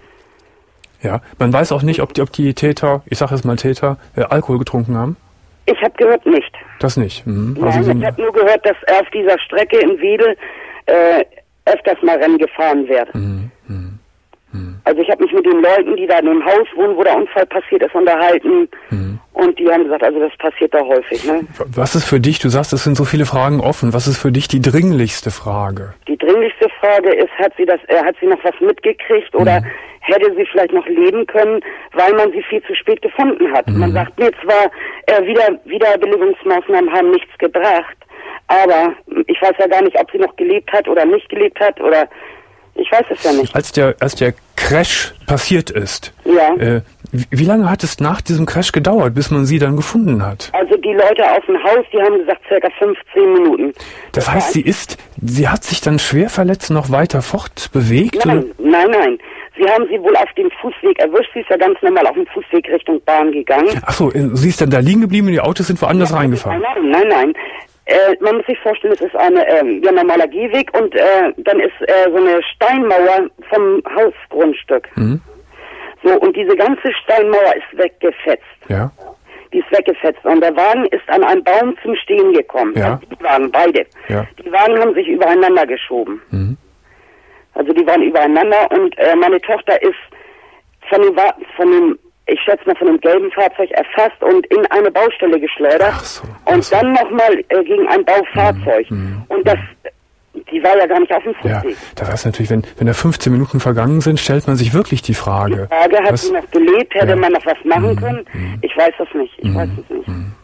Speaker 3: Ja, man weiß auch nicht, ob die, ob die Täter, ich sage jetzt mal Täter, äh, Alkohol getrunken haben.
Speaker 7: Ich habe gehört, nicht.
Speaker 3: Das nicht? Mhm.
Speaker 7: Nein,
Speaker 3: also
Speaker 7: ich habe nur gehört, dass auf dieser Strecke in Wedel äh, öfters mal Rennen gefahren wird.
Speaker 3: Mhm. Mhm. Mhm.
Speaker 7: Also ich habe mich mit den Leuten, die da in dem Haus wohnen, wo der Unfall passiert ist, unterhalten. Mhm. Und die haben gesagt, also das passiert da häufig. Ne?
Speaker 3: Was ist für dich, du sagst, es sind so viele Fragen offen, was ist für dich die dringlichste Frage?
Speaker 7: Die dringlichste Frage ist, hat sie das, äh, hat sie noch was mitgekriegt oder mhm. hätte sie vielleicht noch leben können, weil man sie viel zu spät gefunden hat. Mhm. Man sagt mir zwar, äh, wieder, Wiederbelebungsmaßnahmen haben nichts gebracht, aber ich weiß ja gar nicht, ob sie noch gelebt hat oder nicht gelebt hat oder ich weiß es ja nicht.
Speaker 3: Als der, als der Crash passiert ist,
Speaker 7: ja.
Speaker 3: äh, Wie, wie lange hat es nach diesem Crash gedauert, bis man sie dann gefunden hat?
Speaker 7: Also die Leute aus dem Haus, die haben gesagt circa fünfzehn Minuten.
Speaker 3: Das, das heißt, sie ist, sie hat sich dann schwer verletzt noch weiter fortbewegt?
Speaker 7: Nein, oder? nein, nein. Sie haben sie wohl auf dem Fußweg erwischt. Sie ist ja ganz normal auf dem Fußweg Richtung Bahn gegangen.
Speaker 3: Ach so, sie ist dann da liegen geblieben und die Autos sind woanders ja, reingefahren?
Speaker 7: Nein, nein, nein. Äh, man muss sich vorstellen, es ist ein ähm, ja, normaler Gehweg und äh, dann ist äh, so eine Steinmauer vom Hausgrundstück. Mhm. So, und diese ganze Steinmauer ist weggefetzt. Ja. Die ist weggefetzt. Und der Wagen ist an einem Baum zum Stehen gekommen.
Speaker 3: Ja.
Speaker 7: Also die Wagen, beide.
Speaker 3: Ja.
Speaker 7: Die Wagen haben sich übereinander geschoben. Mhm. Also die waren übereinander und äh, meine Tochter ist von dem, von dem, ich schätze mal, von dem gelben Fahrzeug erfasst und in eine Baustelle geschleudert.
Speaker 3: Ach so,
Speaker 7: und
Speaker 3: so.
Speaker 7: dann nochmal äh, gegen ein Baufahrzeug.
Speaker 3: Mhm.
Speaker 7: Und das, die war ja gar nicht auf dem Fußweg.
Speaker 3: Ja, da weiß natürlich, wenn, wenn da fünfzehn Minuten vergangen sind, stellt man sich wirklich die Frage.
Speaker 7: Die Frage, hat
Speaker 3: was,
Speaker 7: sie noch gelebt, hätte
Speaker 3: ja.
Speaker 7: man noch was machen
Speaker 3: mhm.
Speaker 7: können? Ich weiß das nicht, ich mhm. weiß es nicht.
Speaker 3: Mhm.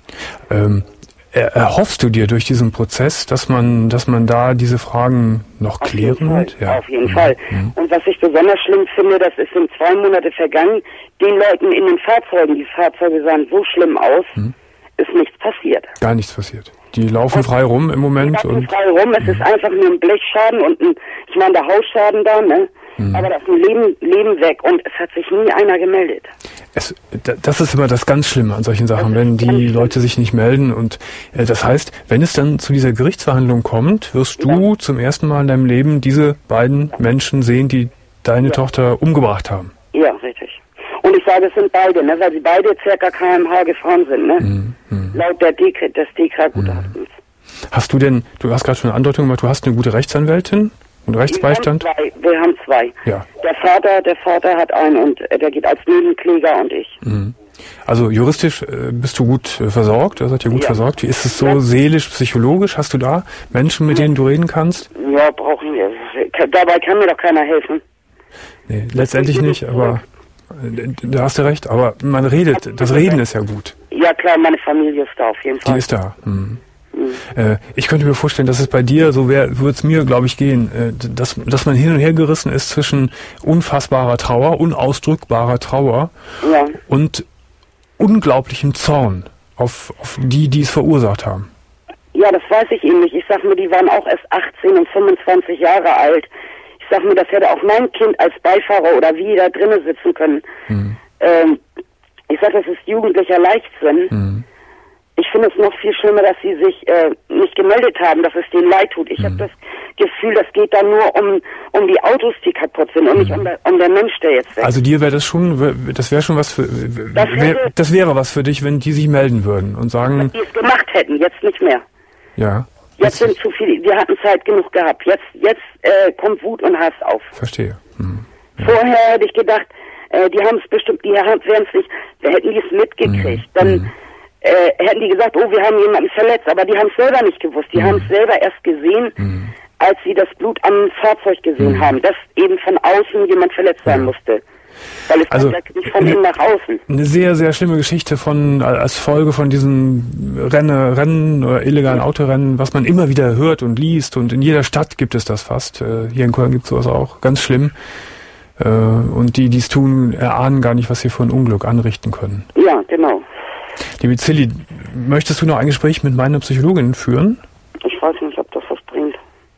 Speaker 3: Ähm, Erhoffst du dir durch diesen Prozess, dass man, dass man da diese Fragen noch auf klären wird?
Speaker 7: Ja. Auf jeden mhm. Fall. Mhm. Und was ich besonders schlimm finde, das ist in zwei Monate vergangen, den Leuten in den Fahrzeugen, die Fahrzeuge sahen so schlimm aus, mhm. ist nichts passiert.
Speaker 3: Gar nichts passiert. Die laufen und frei rum im Moment. Die laufen
Speaker 7: und frei rum, es mhm. ist einfach nur ein Blechschaden und ein, ich meine, der Hausschaden da, ne? Mhm. Aber das ist ein Leben, Leben weg und es hat sich nie einer gemeldet.
Speaker 3: Es, das ist immer das ganz Schlimme an solchen Sachen, wenn die Leute sich nicht melden. Und äh, das heißt, wenn es dann zu dieser Gerichtsverhandlung kommt, wirst du ja. zum ersten Mal in deinem Leben diese beiden Menschen sehen, die deine ja. Tochter umgebracht haben.
Speaker 7: Ja, richtig. Und ich sage, es sind beide, ne, weil sie beide circa K M H gefahren sind, ne? Mhm. Mhm. Laut der D K, des D K-Gutachtens.
Speaker 3: Mhm. Hast du denn, du hast gerade schon eine Andeutung gemacht, du hast eine gute Rechtsanwältin? Und Rechtsbeistand?
Speaker 7: Wir haben zwei. Wir haben zwei.
Speaker 3: Ja.
Speaker 7: Der Vater, der Vater hat einen und äh, der geht als Nebenkläger und ich.
Speaker 3: Mhm. Also juristisch äh, bist du gut äh, versorgt, oder seid ihr gut
Speaker 7: ja.
Speaker 3: versorgt? Wie ist es so
Speaker 7: ja.
Speaker 3: seelisch, psychologisch? Hast du da Menschen, mit denen du reden kannst?
Speaker 7: Ja, brauchen wir. Dabei kann mir doch keiner helfen.
Speaker 3: Nee, letztendlich nicht, aber äh, da hast du recht, aber man redet, das Reden ist ja gut.
Speaker 7: Ja klar, meine Familie ist da auf jeden Fall.
Speaker 3: Die ist da. Mhm. Äh, ich könnte mir vorstellen, dass es bei dir, so würde es mir, glaube ich, gehen, äh, dass, dass man hin und her gerissen ist zwischen unfassbarer Trauer, unausdrückbarer Trauer
Speaker 7: ja.
Speaker 3: und unglaublichem Zorn auf, auf die, die es verursacht haben.
Speaker 7: Ja, das weiß ich eben nicht. Ich sag mir, die waren auch erst achtzehn und fünfundzwanzig Jahre alt. Ich sag mir, das hätte auch mein Kind als Beifahrer oder wie da drinnen sitzen können. Mhm. Ähm, ich sag, das ist jugendlicher Leichtsinn. Mhm. Ich finde es noch viel schlimmer, dass sie sich äh, nicht gemeldet haben, dass es denen leid tut. Ich mhm. habe das Gefühl, das geht da nur um um die Autos, die kaputt sind und mhm. nicht um der, um der Mensch, der jetzt weg.
Speaker 3: Also dir wäre das schon, das wäre schon was für, das, wär, das wäre was für dich, wenn die sich melden würden und sagen...
Speaker 7: Wenn die es gemacht hätten, jetzt nicht mehr.
Speaker 3: Ja.
Speaker 7: Jetzt sind zu viele, wir hatten Zeit genug gehabt. Jetzt jetzt äh, kommt Wut und Hass auf.
Speaker 3: Verstehe. Mhm. Ja.
Speaker 7: Vorher hätte ich gedacht, äh, die haben es bestimmt, die wären es nicht, da hätten die es mitgekriegt. Mhm. Dann... Mhm. Äh, hätten die gesagt, oh, wir haben jemanden verletzt, aber die haben es selber nicht gewusst. Die mhm. haben es selber erst gesehen, mhm. als sie das Blut am Fahrzeug gesehen mhm. haben, dass eben von außen jemand verletzt sein ja. musste. Weil es also, nicht von innen nach außen. Eine
Speaker 3: sehr, sehr schlimme Geschichte von als Folge von diesen Renne, Rennen oder illegalen mhm. Autorennen, was man immer wieder hört und liest und in jeder Stadt gibt es das fast. Äh, hier in Köln gibt es sowas auch. Ganz schlimm. Äh, und die, die es tun, erahnen gar nicht, was sie für ein Unglück anrichten können.
Speaker 7: Ja, genau.
Speaker 3: Liebe Zilli, möchtest du noch ein Gespräch mit meiner Psychologin führen?
Speaker 7: Ich weiß nicht, ob das was bringt.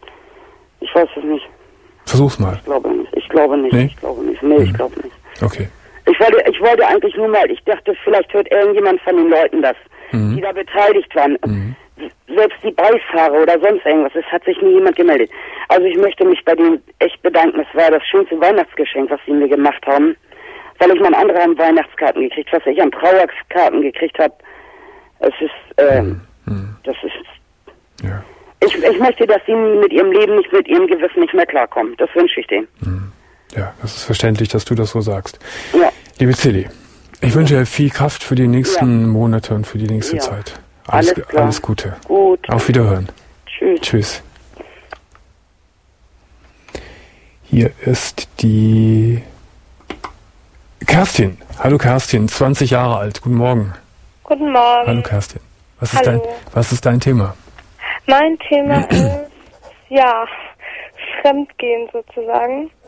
Speaker 7: Ich weiß es nicht.
Speaker 3: Versuch's mal.
Speaker 7: Ich glaube nicht. Ich glaube nicht.
Speaker 3: Nee?
Speaker 7: Ich glaube nicht. Nee, mhm. ich glaube nicht.
Speaker 3: Okay.
Speaker 7: Ich wollte, ich wollte eigentlich nur mal, ich dachte, vielleicht hört irgendjemand von den Leuten das, mhm. die da beteiligt waren. Mhm. Selbst die Beifahrer oder sonst irgendwas, es hat sich nie jemand gemeldet. Also ich möchte mich bei denen echt bedanken. Es war das schönste Weihnachtsgeschenk, was sie mir gemacht haben. Weil ich meine, andere haben Weihnachtskarten gekriegt, was ich an Trauerkarten gekriegt habe. Es ist, äh, mhm. das ist,
Speaker 3: ja.
Speaker 7: ich, ich möchte, dass sie mit ihrem Leben, nicht mit ihrem Gewissen nicht mehr klarkommen. Das wünsche ich denen.
Speaker 3: Mhm. Ja, das ist verständlich, dass du das so sagst.
Speaker 7: Ja.
Speaker 3: Liebe Zilli, ich ja. wünsche dir viel Kraft für die nächsten ja. Monate und für die nächste
Speaker 7: ja.
Speaker 3: Zeit. Alles,
Speaker 7: alles, klar.
Speaker 3: alles Gute.
Speaker 7: Gut.
Speaker 3: Auf Wiederhören.
Speaker 7: Tschüss.
Speaker 3: Tschüss. Hier ist die Kerstin. Hallo Kerstin, zwanzig Jahre alt. Guten Morgen.
Speaker 8: Guten Morgen.
Speaker 3: Hallo Kerstin. Was ist,
Speaker 8: Hallo.
Speaker 3: dein, was ist dein Thema?
Speaker 8: Mein Thema ist, ja, Fremdgehen sozusagen.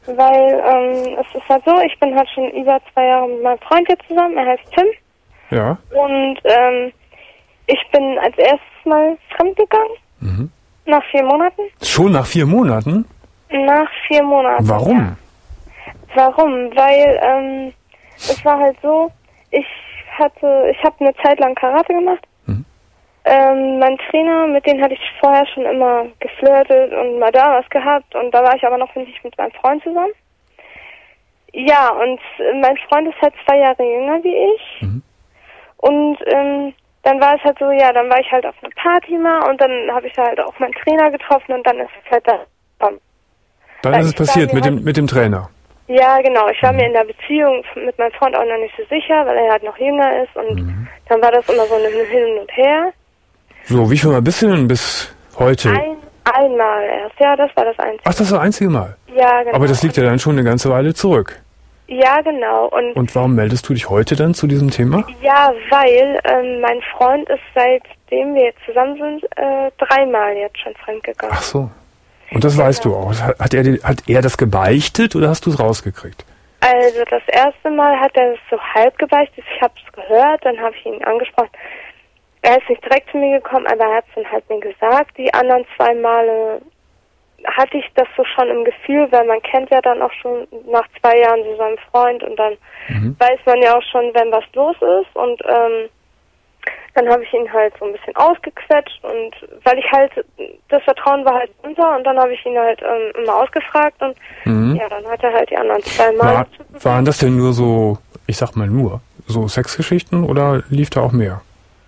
Speaker 8: Weil ähm, es ist halt so, ich bin halt schon über zwei Jahre mit meinem Freund jetzt zusammen, er heißt Tim.
Speaker 3: Ja.
Speaker 8: Und ähm, ich bin als erstes mal fremdgegangen.
Speaker 3: Mhm.
Speaker 8: Nach vier Monaten.
Speaker 3: Schon nach vier Monaten?
Speaker 8: Nach vier Monaten.
Speaker 3: Warum?
Speaker 8: Ja. Warum? Weil ähm, es war halt so, ich hatte, ich habe eine Zeit lang Karate gemacht.
Speaker 3: Mhm.
Speaker 8: Ähm, mein Trainer, mit dem hatte ich vorher schon immer geflirtet und mal da was gehabt. Und da war ich aber noch nicht mit meinem Freund zusammen. Ja, und mein Freund ist halt zwei Jahre jünger wie ich.
Speaker 3: Mhm.
Speaker 8: Und ähm, dann war es halt so, ja, dann war ich halt auf einer Party mal und dann habe ich da halt auch meinen Trainer getroffen und dann ist es halt da. Bam.
Speaker 3: Dann
Speaker 8: Weil
Speaker 3: ist es
Speaker 8: ich war
Speaker 3: passiert
Speaker 8: mir
Speaker 3: mit
Speaker 8: halt-
Speaker 3: dem, mit dem Trainer.
Speaker 8: Ja, genau. Ich war
Speaker 3: Mhm.
Speaker 8: mir in der Beziehung mit meinem Freund auch noch nicht so sicher, weil er halt noch jünger ist und
Speaker 3: Mhm.
Speaker 8: dann war das immer so ein Hin und Her.
Speaker 3: So, wie schon mal ein bisschen bis heute.
Speaker 8: Ein, einmal erst, ja, das war das Einzige.
Speaker 3: Ach, das ist das einzige Mal.
Speaker 8: Ja, genau.
Speaker 3: Aber das liegt ja dann schon eine ganze Weile zurück.
Speaker 8: Ja, genau. Und,
Speaker 3: Und warum meldest du dich heute dann zu diesem Thema?
Speaker 8: ja, weil ähm, mein Freund ist, seitdem wir jetzt zusammen sind, äh, dreimal jetzt schon fremdgegangen.
Speaker 3: Ach so. Und das weißt du auch. Hat hat er, die- hat er das gebeichtet oder hast du es rausgekriegt?
Speaker 8: Also das erste Mal hat er es so halb gebeichtet. Ich habe es gehört, dann habe ich ihn angesprochen. Er ist nicht direkt zu mir gekommen, aber er hat es dann halt mir gesagt. Die anderen zwei Male hatte ich das so schon im Gefühl, weil man kennt ja dann auch schon nach zwei Jahren so seinen Freund und dann
Speaker 3: Mhm.
Speaker 8: weiß man ja auch schon, wenn was los ist. Und ähm, dann habe ich ihn halt so ein bisschen ausgequetscht und weil ich halt, das Vertrauen war halt unser und dann habe ich ihn halt ähm, immer ausgefragt und
Speaker 3: Mhm.
Speaker 8: ja, dann hat er halt die anderen zwei Mal.
Speaker 3: War, waren das denn nur so, ich sag mal nur, so Sexgeschichten oder lief da auch mehr?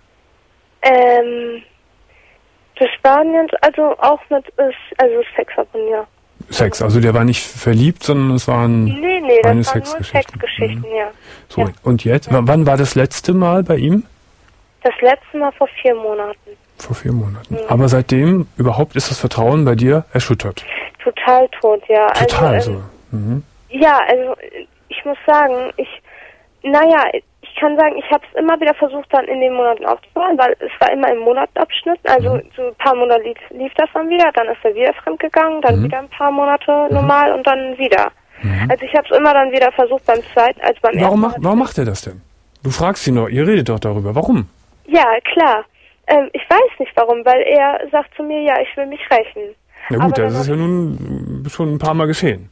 Speaker 8: Ähm, das waren jetzt also auch mit, äh, also Sex hatten, ja.
Speaker 3: Sex, also der war nicht verliebt, sondern es waren
Speaker 8: Nee, nee, das
Speaker 3: reine
Speaker 8: waren nur
Speaker 3: Sexgeschichten.
Speaker 8: Sexgeschichten,
Speaker 3: Mhm.
Speaker 8: ja.
Speaker 3: So,
Speaker 8: Ja.
Speaker 3: und jetzt? W- Wann war das letzte Mal bei ihm?
Speaker 8: Das letzte Mal vor vier Monaten.
Speaker 3: Vor vier Monaten.
Speaker 8: Mhm.
Speaker 3: Aber seitdem überhaupt ist das Vertrauen bei dir erschüttert.
Speaker 8: Total tot, ja.
Speaker 3: Total
Speaker 8: also,
Speaker 3: so.
Speaker 8: ähm,
Speaker 3: Mhm.
Speaker 8: Ja, also ich muss sagen, ich, naja, ich kann sagen, ich habe es immer wieder versucht, dann in den Monaten aufzubauen, weil es war immer im Monatabschnitt, also
Speaker 3: Mhm.
Speaker 8: so ein paar Monate lief, lief das dann wieder, dann ist er wieder fremdgegangen, dann
Speaker 3: Mhm.
Speaker 8: wieder ein paar Monate normal und dann wieder.
Speaker 3: Mhm.
Speaker 8: Also ich habe es immer dann wieder versucht beim zweiten, also beim
Speaker 3: Warum,
Speaker 8: ersten
Speaker 3: macht, warum macht er das denn? Du fragst ihn doch, ihr redet doch darüber. Warum?
Speaker 8: Ja, klar. Ähm, ich weiß nicht warum, weil er sagt zu mir, ja, ich will mich rächen.
Speaker 3: Na
Speaker 8: Aber
Speaker 3: gut,
Speaker 8: dann
Speaker 3: das ist
Speaker 8: hab
Speaker 3: ja nun schon ein paar Mal geschehen.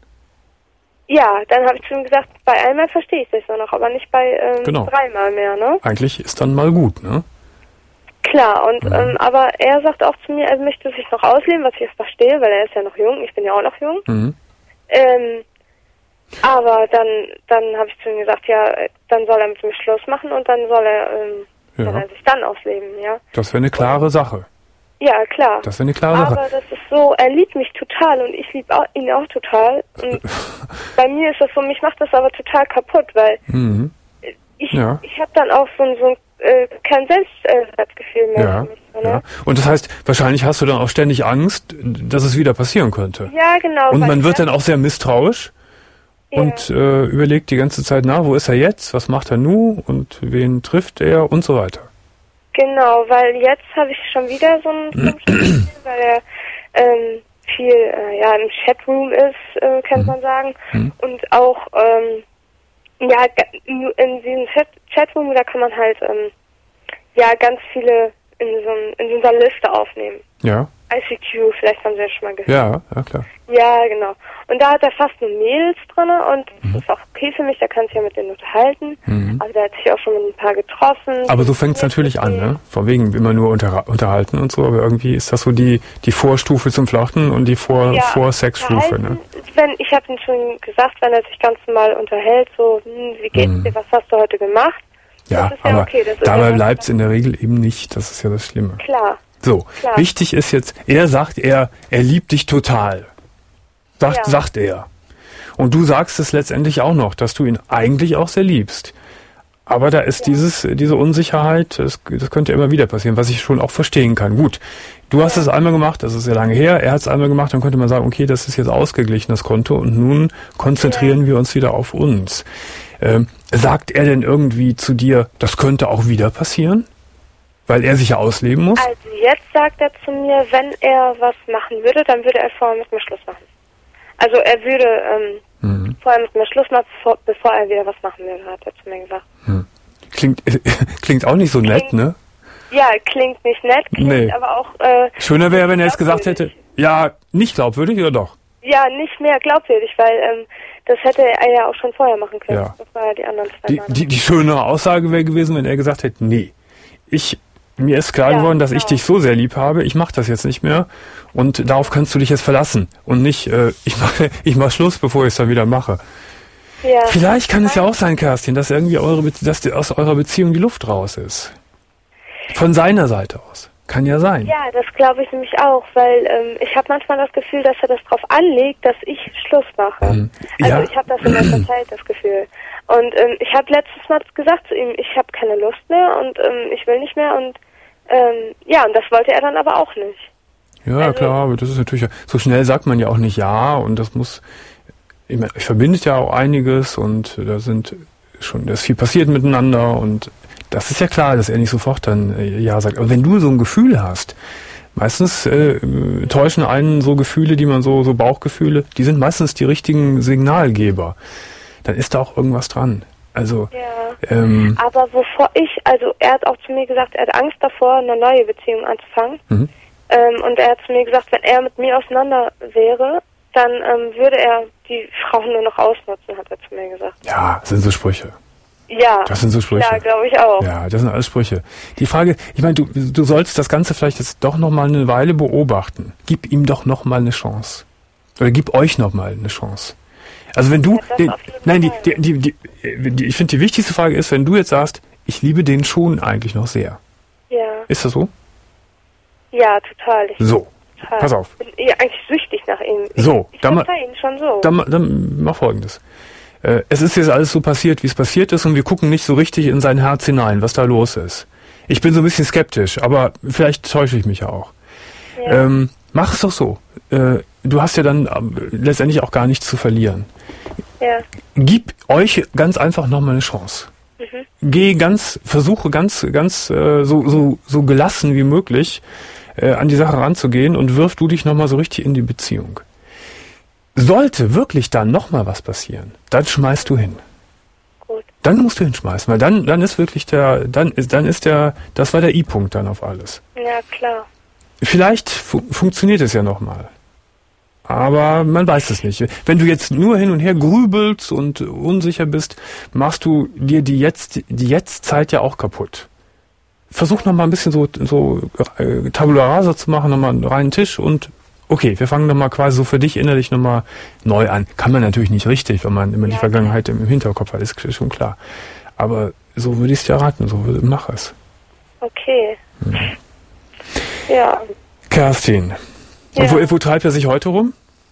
Speaker 8: Ja, dann habe ich schon gesagt, bei einmal verstehe ich das ja noch, aber nicht bei ähm,
Speaker 3: Genau.
Speaker 8: dreimal mehr, ne?
Speaker 3: Eigentlich ist dann mal gut, ne?
Speaker 8: Klar, und
Speaker 3: Mhm.
Speaker 8: ähm, aber er sagt auch zu mir, er möchte sich noch ausleben, was ich jetzt verstehe, weil er ist ja noch jung, ich bin ja auch noch jung.
Speaker 3: Mhm.
Speaker 8: Ähm, aber dann dann habe ich zu ihm gesagt, ja, dann soll er mit mir Schluss machen und dann soll er, ähm,
Speaker 3: Ja.
Speaker 8: soll er sich dann ausleben, ja.
Speaker 3: Das wäre eine klare Sache.
Speaker 8: Ja, klar.
Speaker 3: Das wäre eine klare
Speaker 8: Aber
Speaker 3: Sache.
Speaker 8: das ist so, er liebt mich total und ich liebe ihn auch total. Und bei mir ist das so, mich macht das aber total kaputt, weil
Speaker 3: Mhm.
Speaker 8: ich,
Speaker 3: Ja.
Speaker 8: ich habe dann auch so ein, so ein äh, kein Selbstwertgefühl mehr
Speaker 3: Ja,
Speaker 8: für mich. So, ne?
Speaker 3: ja. Und das heißt, wahrscheinlich hast du dann auch ständig Angst, dass es wieder passieren könnte.
Speaker 8: Ja, genau.
Speaker 3: Und
Speaker 8: weil
Speaker 3: man wird
Speaker 8: er-
Speaker 3: dann auch sehr misstrauisch
Speaker 8: Ja.
Speaker 3: und äh, überlegt die ganze Zeit nach, wo ist er jetzt, was macht er nu und wen trifft er und so weiter.
Speaker 8: Genau, weil jetzt habe ich schon wieder so ein komisches Gefühl, weil er ähm, viel äh, ja im Chatroom ist, äh, kann man sagen.
Speaker 3: Mhm.
Speaker 8: Und auch ähm, ja ga- in diesem Chat Chatroom, da kann man halt ähm, ja ganz viele in so, ein, in so einer Liste aufnehmen.
Speaker 3: Ja,
Speaker 8: I C Q, vielleicht haben Sie ja schon mal gehört.
Speaker 3: ja, ja klar.
Speaker 8: Ja, genau. Und da hat er fast nur Mädels drin und das
Speaker 3: Mhm.
Speaker 8: ist auch okay für mich, da kann ich ja mit denen unterhalten.
Speaker 3: Mhm.
Speaker 8: Also da hat sich auch schon mit ein paar getroffen.
Speaker 3: Aber so fängt es natürlich an, ne? Von wegen immer nur unter, unterhalten und so, aber irgendwie ist das so die, die Vorstufe zum Flirten und die Vor,
Speaker 8: Ja,
Speaker 3: Vorsexstufe, ne?
Speaker 8: unterhalten, Wenn, ich habe ihm schon gesagt, wenn er sich ganz normal unterhält, so, hm, wie geht's
Speaker 3: Mhm.
Speaker 8: dir, was hast du heute gemacht?
Speaker 3: Ja,
Speaker 8: das ist ja
Speaker 3: aber
Speaker 8: okay, das ist
Speaker 3: dabei
Speaker 8: ja
Speaker 3: bleibt es in der Regel eben nicht, das ist ja das Schlimme.
Speaker 8: Klar.
Speaker 3: So,
Speaker 8: Klar.
Speaker 3: wichtig ist jetzt, er sagt, er, er liebt dich total. Sagt,
Speaker 8: Ja.
Speaker 3: sagt er. Und du sagst es letztendlich auch noch, dass du ihn eigentlich auch sehr liebst. Aber da ist dieses, diese Unsicherheit, das, das könnte immer wieder passieren, was ich schon auch verstehen kann. Gut, du hast es einmal gemacht, das ist sehr lange her, er hat es einmal gemacht, dann könnte man sagen, okay, das ist jetzt ausgeglichen, das Konto, und nun konzentrieren wir uns wieder auf uns. Ähm, sagt er denn irgendwie zu dir, das könnte auch wieder passieren? Weil er sich ja ausleben muss?
Speaker 8: Also jetzt sagt er zu mir, wenn er was machen würde, dann würde er vorher mit mir Schluss machen. Also er würde, ähm, Mhm. Vor allem mit mir Schluss macht, bevor, bevor er wieder was machen will, hat er zu mir gesagt.
Speaker 3: Hm. Klingt, klingt auch nicht so
Speaker 8: klingt,
Speaker 3: nett, ne?
Speaker 8: Ja, klingt nicht nett, klingt
Speaker 3: nee.
Speaker 8: aber auch... Äh,
Speaker 3: Schöner wäre, wenn er es gesagt hätte, ja, nicht glaubwürdig oder doch?
Speaker 8: Ja, nicht mehr glaubwürdig, weil ähm, das hätte er ja auch schon vorher machen können.
Speaker 3: Ja.
Speaker 8: Das war ja die anderen zwei
Speaker 3: Die, die, die schönere Aussage wäre gewesen, wenn er gesagt hätte, nee, ich, mir ist klar
Speaker 8: ja,
Speaker 3: geworden, dass
Speaker 8: genau.
Speaker 3: ich dich so sehr lieb habe, ich mache das jetzt nicht mehr und darauf kannst du dich jetzt verlassen und nicht, äh, ich mache ich mach Schluss, bevor ich es dann wieder mache.
Speaker 8: Ja.
Speaker 3: Vielleicht kann es ja auch sein, Kerstin, dass irgendwie eure, Be- dass die, aus eurer Beziehung die Luft raus ist. Von seiner Seite aus. Kann ja sein.
Speaker 8: Ja, das glaube ich nämlich auch, weil ähm, ich habe manchmal das Gefühl, dass er das drauf anlegt, dass ich Schluss mache.
Speaker 3: Mhm.
Speaker 8: Also
Speaker 3: Ja.
Speaker 8: ich habe das in letzter Zeit, das Gefühl. Und ähm, ich habe letztes Mal gesagt zu ihm, ich habe keine Lust mehr und ähm, ich will nicht mehr und ähm, ja, und das wollte er dann aber auch nicht.
Speaker 3: Ja,
Speaker 8: Also-
Speaker 3: klar, aber das ist natürlich, so schnell sagt man ja auch nicht ja und das muss, ich meine, ich verbindet ja auch einiges und da sind schon, da ist viel passiert miteinander und das ist ja klar, dass er nicht sofort dann äh, ja sagt. Aber wenn du so ein Gefühl hast, meistens äh, täuschen einen so Gefühle, die man so, so Bauchgefühle, die sind meistens die richtigen Signalgeber. Dann ist da auch irgendwas dran. Also,
Speaker 8: Ja.
Speaker 3: ähm,
Speaker 8: Aber wovor ich, also er hat auch zu mir gesagt, er hat Angst davor, eine neue Beziehung anzufangen.
Speaker 3: mhm.
Speaker 8: Ähm, und er hat zu mir gesagt, wenn er mit mir auseinander wäre, dann ähm, würde er die Frauen nur noch ausnutzen, hat er zu mir gesagt.
Speaker 3: ja, das sind so Sprüche.
Speaker 8: Ja,
Speaker 3: Das sind so Sprüche.
Speaker 8: ja, glaube ich auch.
Speaker 3: Ja, das sind alles Sprüche. Die Frage, ich meine, du, du sollst das Ganze vielleicht jetzt doch noch mal eine Weile beobachten. Gib ihm doch noch mal eine Chance. Oder gib euch noch mal eine Chance. Also wenn du,
Speaker 8: Ja, das
Speaker 3: den,
Speaker 8: auf jeden
Speaker 3: nein, die,
Speaker 8: Fall.
Speaker 3: die, die, die, die, ich finde die wichtigste Frage ist, wenn du jetzt sagst, ich liebe den schon eigentlich noch sehr.
Speaker 8: Ja,
Speaker 3: Ist das so?
Speaker 8: ja, total. Ich
Speaker 3: So,
Speaker 8: total.
Speaker 3: pass auf.
Speaker 8: bin ja eigentlich süchtig nach ihm. Ich,
Speaker 3: So,
Speaker 8: ich
Speaker 3: dann mal-
Speaker 8: verzeih ihn schon so.
Speaker 3: Dann, dann mach Folgendes. Äh, Es ist jetzt alles so passiert, wie es passiert ist und wir gucken nicht so richtig in sein Herz hinein, was da los ist. Ich bin so ein bisschen skeptisch, aber vielleicht täusche ich mich ja auch.
Speaker 8: ja.
Speaker 3: Ähm, mach es doch so. Äh, du hast ja dann äh, letztendlich auch gar nichts zu verlieren.
Speaker 8: ja.
Speaker 3: Gib euch ganz einfach nochmal eine Chance.
Speaker 8: Mhm.
Speaker 3: Geh ganz, versuche ganz, ganz äh, so, so, so gelassen wie möglich äh, an die Sache ranzugehen und wirf du dich nochmal so richtig in die Beziehung. Sollte wirklich dann nochmal was passieren, dann schmeißt du hin.
Speaker 8: Gut.
Speaker 3: Dann musst du hinschmeißen, weil dann, dann ist wirklich der, dann ist, dann ist der, das war der I-Punkt dann auf alles.
Speaker 8: Ja, klar.
Speaker 3: Vielleicht fu- funktioniert es ja nochmal. Aber man weiß es nicht. Wenn du jetzt nur hin und her grübelst und unsicher bist, machst du dir die jetzt, die Jetzt-Zeit ja auch kaputt. Versuch nochmal ein bisschen so, so äh, Tabula Rasa zu machen, nochmal einen reinen Tisch und okay, wir fangen nochmal quasi so für dich innerlich nochmal neu an. Kann man natürlich nicht richtig, wenn man immer die
Speaker 8: Ja.
Speaker 3: Vergangenheit im Hinterkopf hat, ist schon klar. Aber so würde ich es dir raten, so würde, mach es.
Speaker 8: Okay. Ja.
Speaker 3: Kerstin,
Speaker 8: Ja.
Speaker 3: und wo, wo treibt er sich heute rum?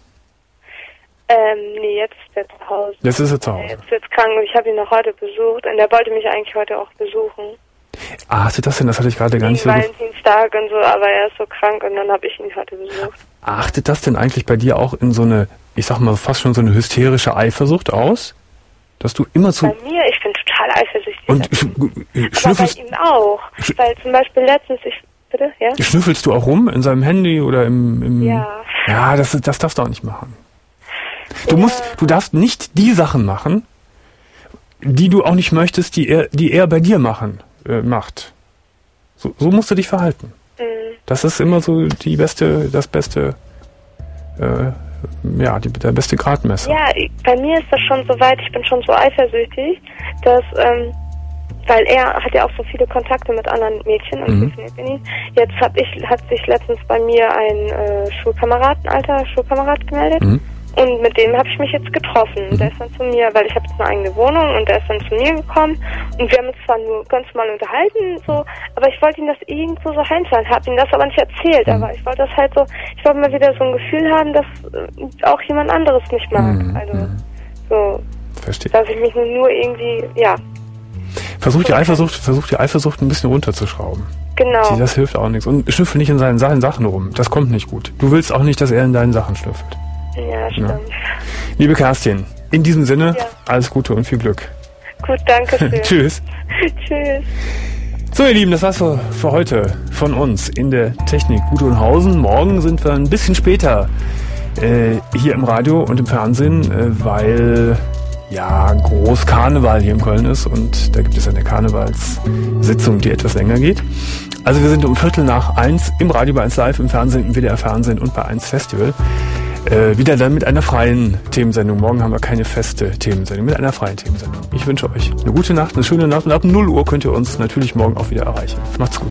Speaker 8: Ähm, nee, jetzt ist er zu Hause.
Speaker 3: Jetzt ist er zu Hause.
Speaker 8: Jetzt ist jetzt krank und ich habe ihn noch heute besucht und er wollte mich eigentlich heute auch besuchen.
Speaker 3: Ah, hast du das denn? Das hatte ich gerade gar nicht
Speaker 8: Wegen
Speaker 3: so. ge-
Speaker 8: Valentinstag und so, aber er ist so krank und dann habe ich ihn heute besucht.
Speaker 3: Achtet das denn eigentlich bei dir auch in so eine, ich sag mal, fast schon so eine hysterische Eifersucht aus? Dass du immer zu.
Speaker 8: Bei mir, ich bin total eifersüchtig.
Speaker 3: Und sch- äh,
Speaker 8: aber bei
Speaker 3: schnüffelst,
Speaker 8: ihm auch.
Speaker 3: Sch-
Speaker 8: Weil zum Beispiel letztens, ich, bitte, ja?
Speaker 3: schnüffelst du auch rum in seinem Handy oder im. im
Speaker 8: Ja.
Speaker 3: Ja, das, das darfst du auch nicht machen. Du
Speaker 8: Ja.
Speaker 3: musst, du darfst nicht die Sachen machen, die du auch nicht möchtest, die er, die er bei dir machen, äh, macht. So, so musst du dich verhalten.
Speaker 8: Mhm.
Speaker 3: Das ist immer so die beste, das beste, äh, ja, die, der beste Gradmesser.
Speaker 8: Ja, ich- bei mir ist das schon so weit, ich bin schon so eifersüchtig, dass, ähm, weil er hat ja auch so viele Kontakte mit anderen Mädchen und
Speaker 3: Mhm.
Speaker 8: telefoniert mit ihnen. Jetzt hab ich, hat sich letztens bei mir ein äh, Schulkamerad, ein alter Schulkamerad gemeldet.
Speaker 3: Mhm.
Speaker 8: Und mit dem habe ich mich jetzt getroffen.
Speaker 3: Mhm.
Speaker 8: Der ist dann zu mir, weil ich habe jetzt eine eigene Wohnung und der ist dann zu mir gekommen und wir haben uns zwar nur ganz mal unterhalten, so, aber ich wollte ihm das irgendwo so heimzahlen, habe ihm das aber nicht erzählt,
Speaker 3: Mhm.
Speaker 8: aber ich wollte das halt so, ich wollte mal wieder so ein Gefühl haben, dass äh, auch jemand anderes mich mag.
Speaker 3: Mhm.
Speaker 8: Also
Speaker 3: Mhm.
Speaker 8: so,
Speaker 3: Verstehe.
Speaker 8: dass ich mich nur irgendwie, ja,
Speaker 3: Versuch die Eifersucht, versuch die Eifersucht ein bisschen runterzuschrauben.
Speaker 8: genau.
Speaker 3: Sie, das hilft auch nichts. Und schnüffel nicht in seinen, seinen Sachen rum. Das kommt nicht gut. Du willst auch nicht, dass er in deinen Sachen schnüffelt.
Speaker 8: Ja, stimmt.
Speaker 3: Ja. Liebe Kerstin, in diesem Sinne,
Speaker 8: Ja.
Speaker 3: alles Gute und viel Glück.
Speaker 8: Gut, danke schön.
Speaker 3: Tschüss.
Speaker 8: Tschüss.
Speaker 3: So, ihr Lieben, das war's für, für heute von uns in der Technik Gudrunhausen. Morgen sind wir ein bisschen später äh, hier im Radio und im Fernsehen, äh, weil ja groß Karneval hier in Köln ist und da gibt es eine Karnevalssitzung, die etwas länger geht. Also wir sind um Viertel nach eins im Radio bei eins Live, im Fernsehen, im W D R Fernsehen und bei eins Festival. Äh, wieder dann mit einer freien Themensendung. Morgen haben wir keine feste Themensendung, mit einer freien Themensendung. Ich wünsche euch eine gute Nacht, eine schöne Nacht und ab null Uhr könnt ihr uns natürlich morgen auch wieder erreichen. Macht's gut.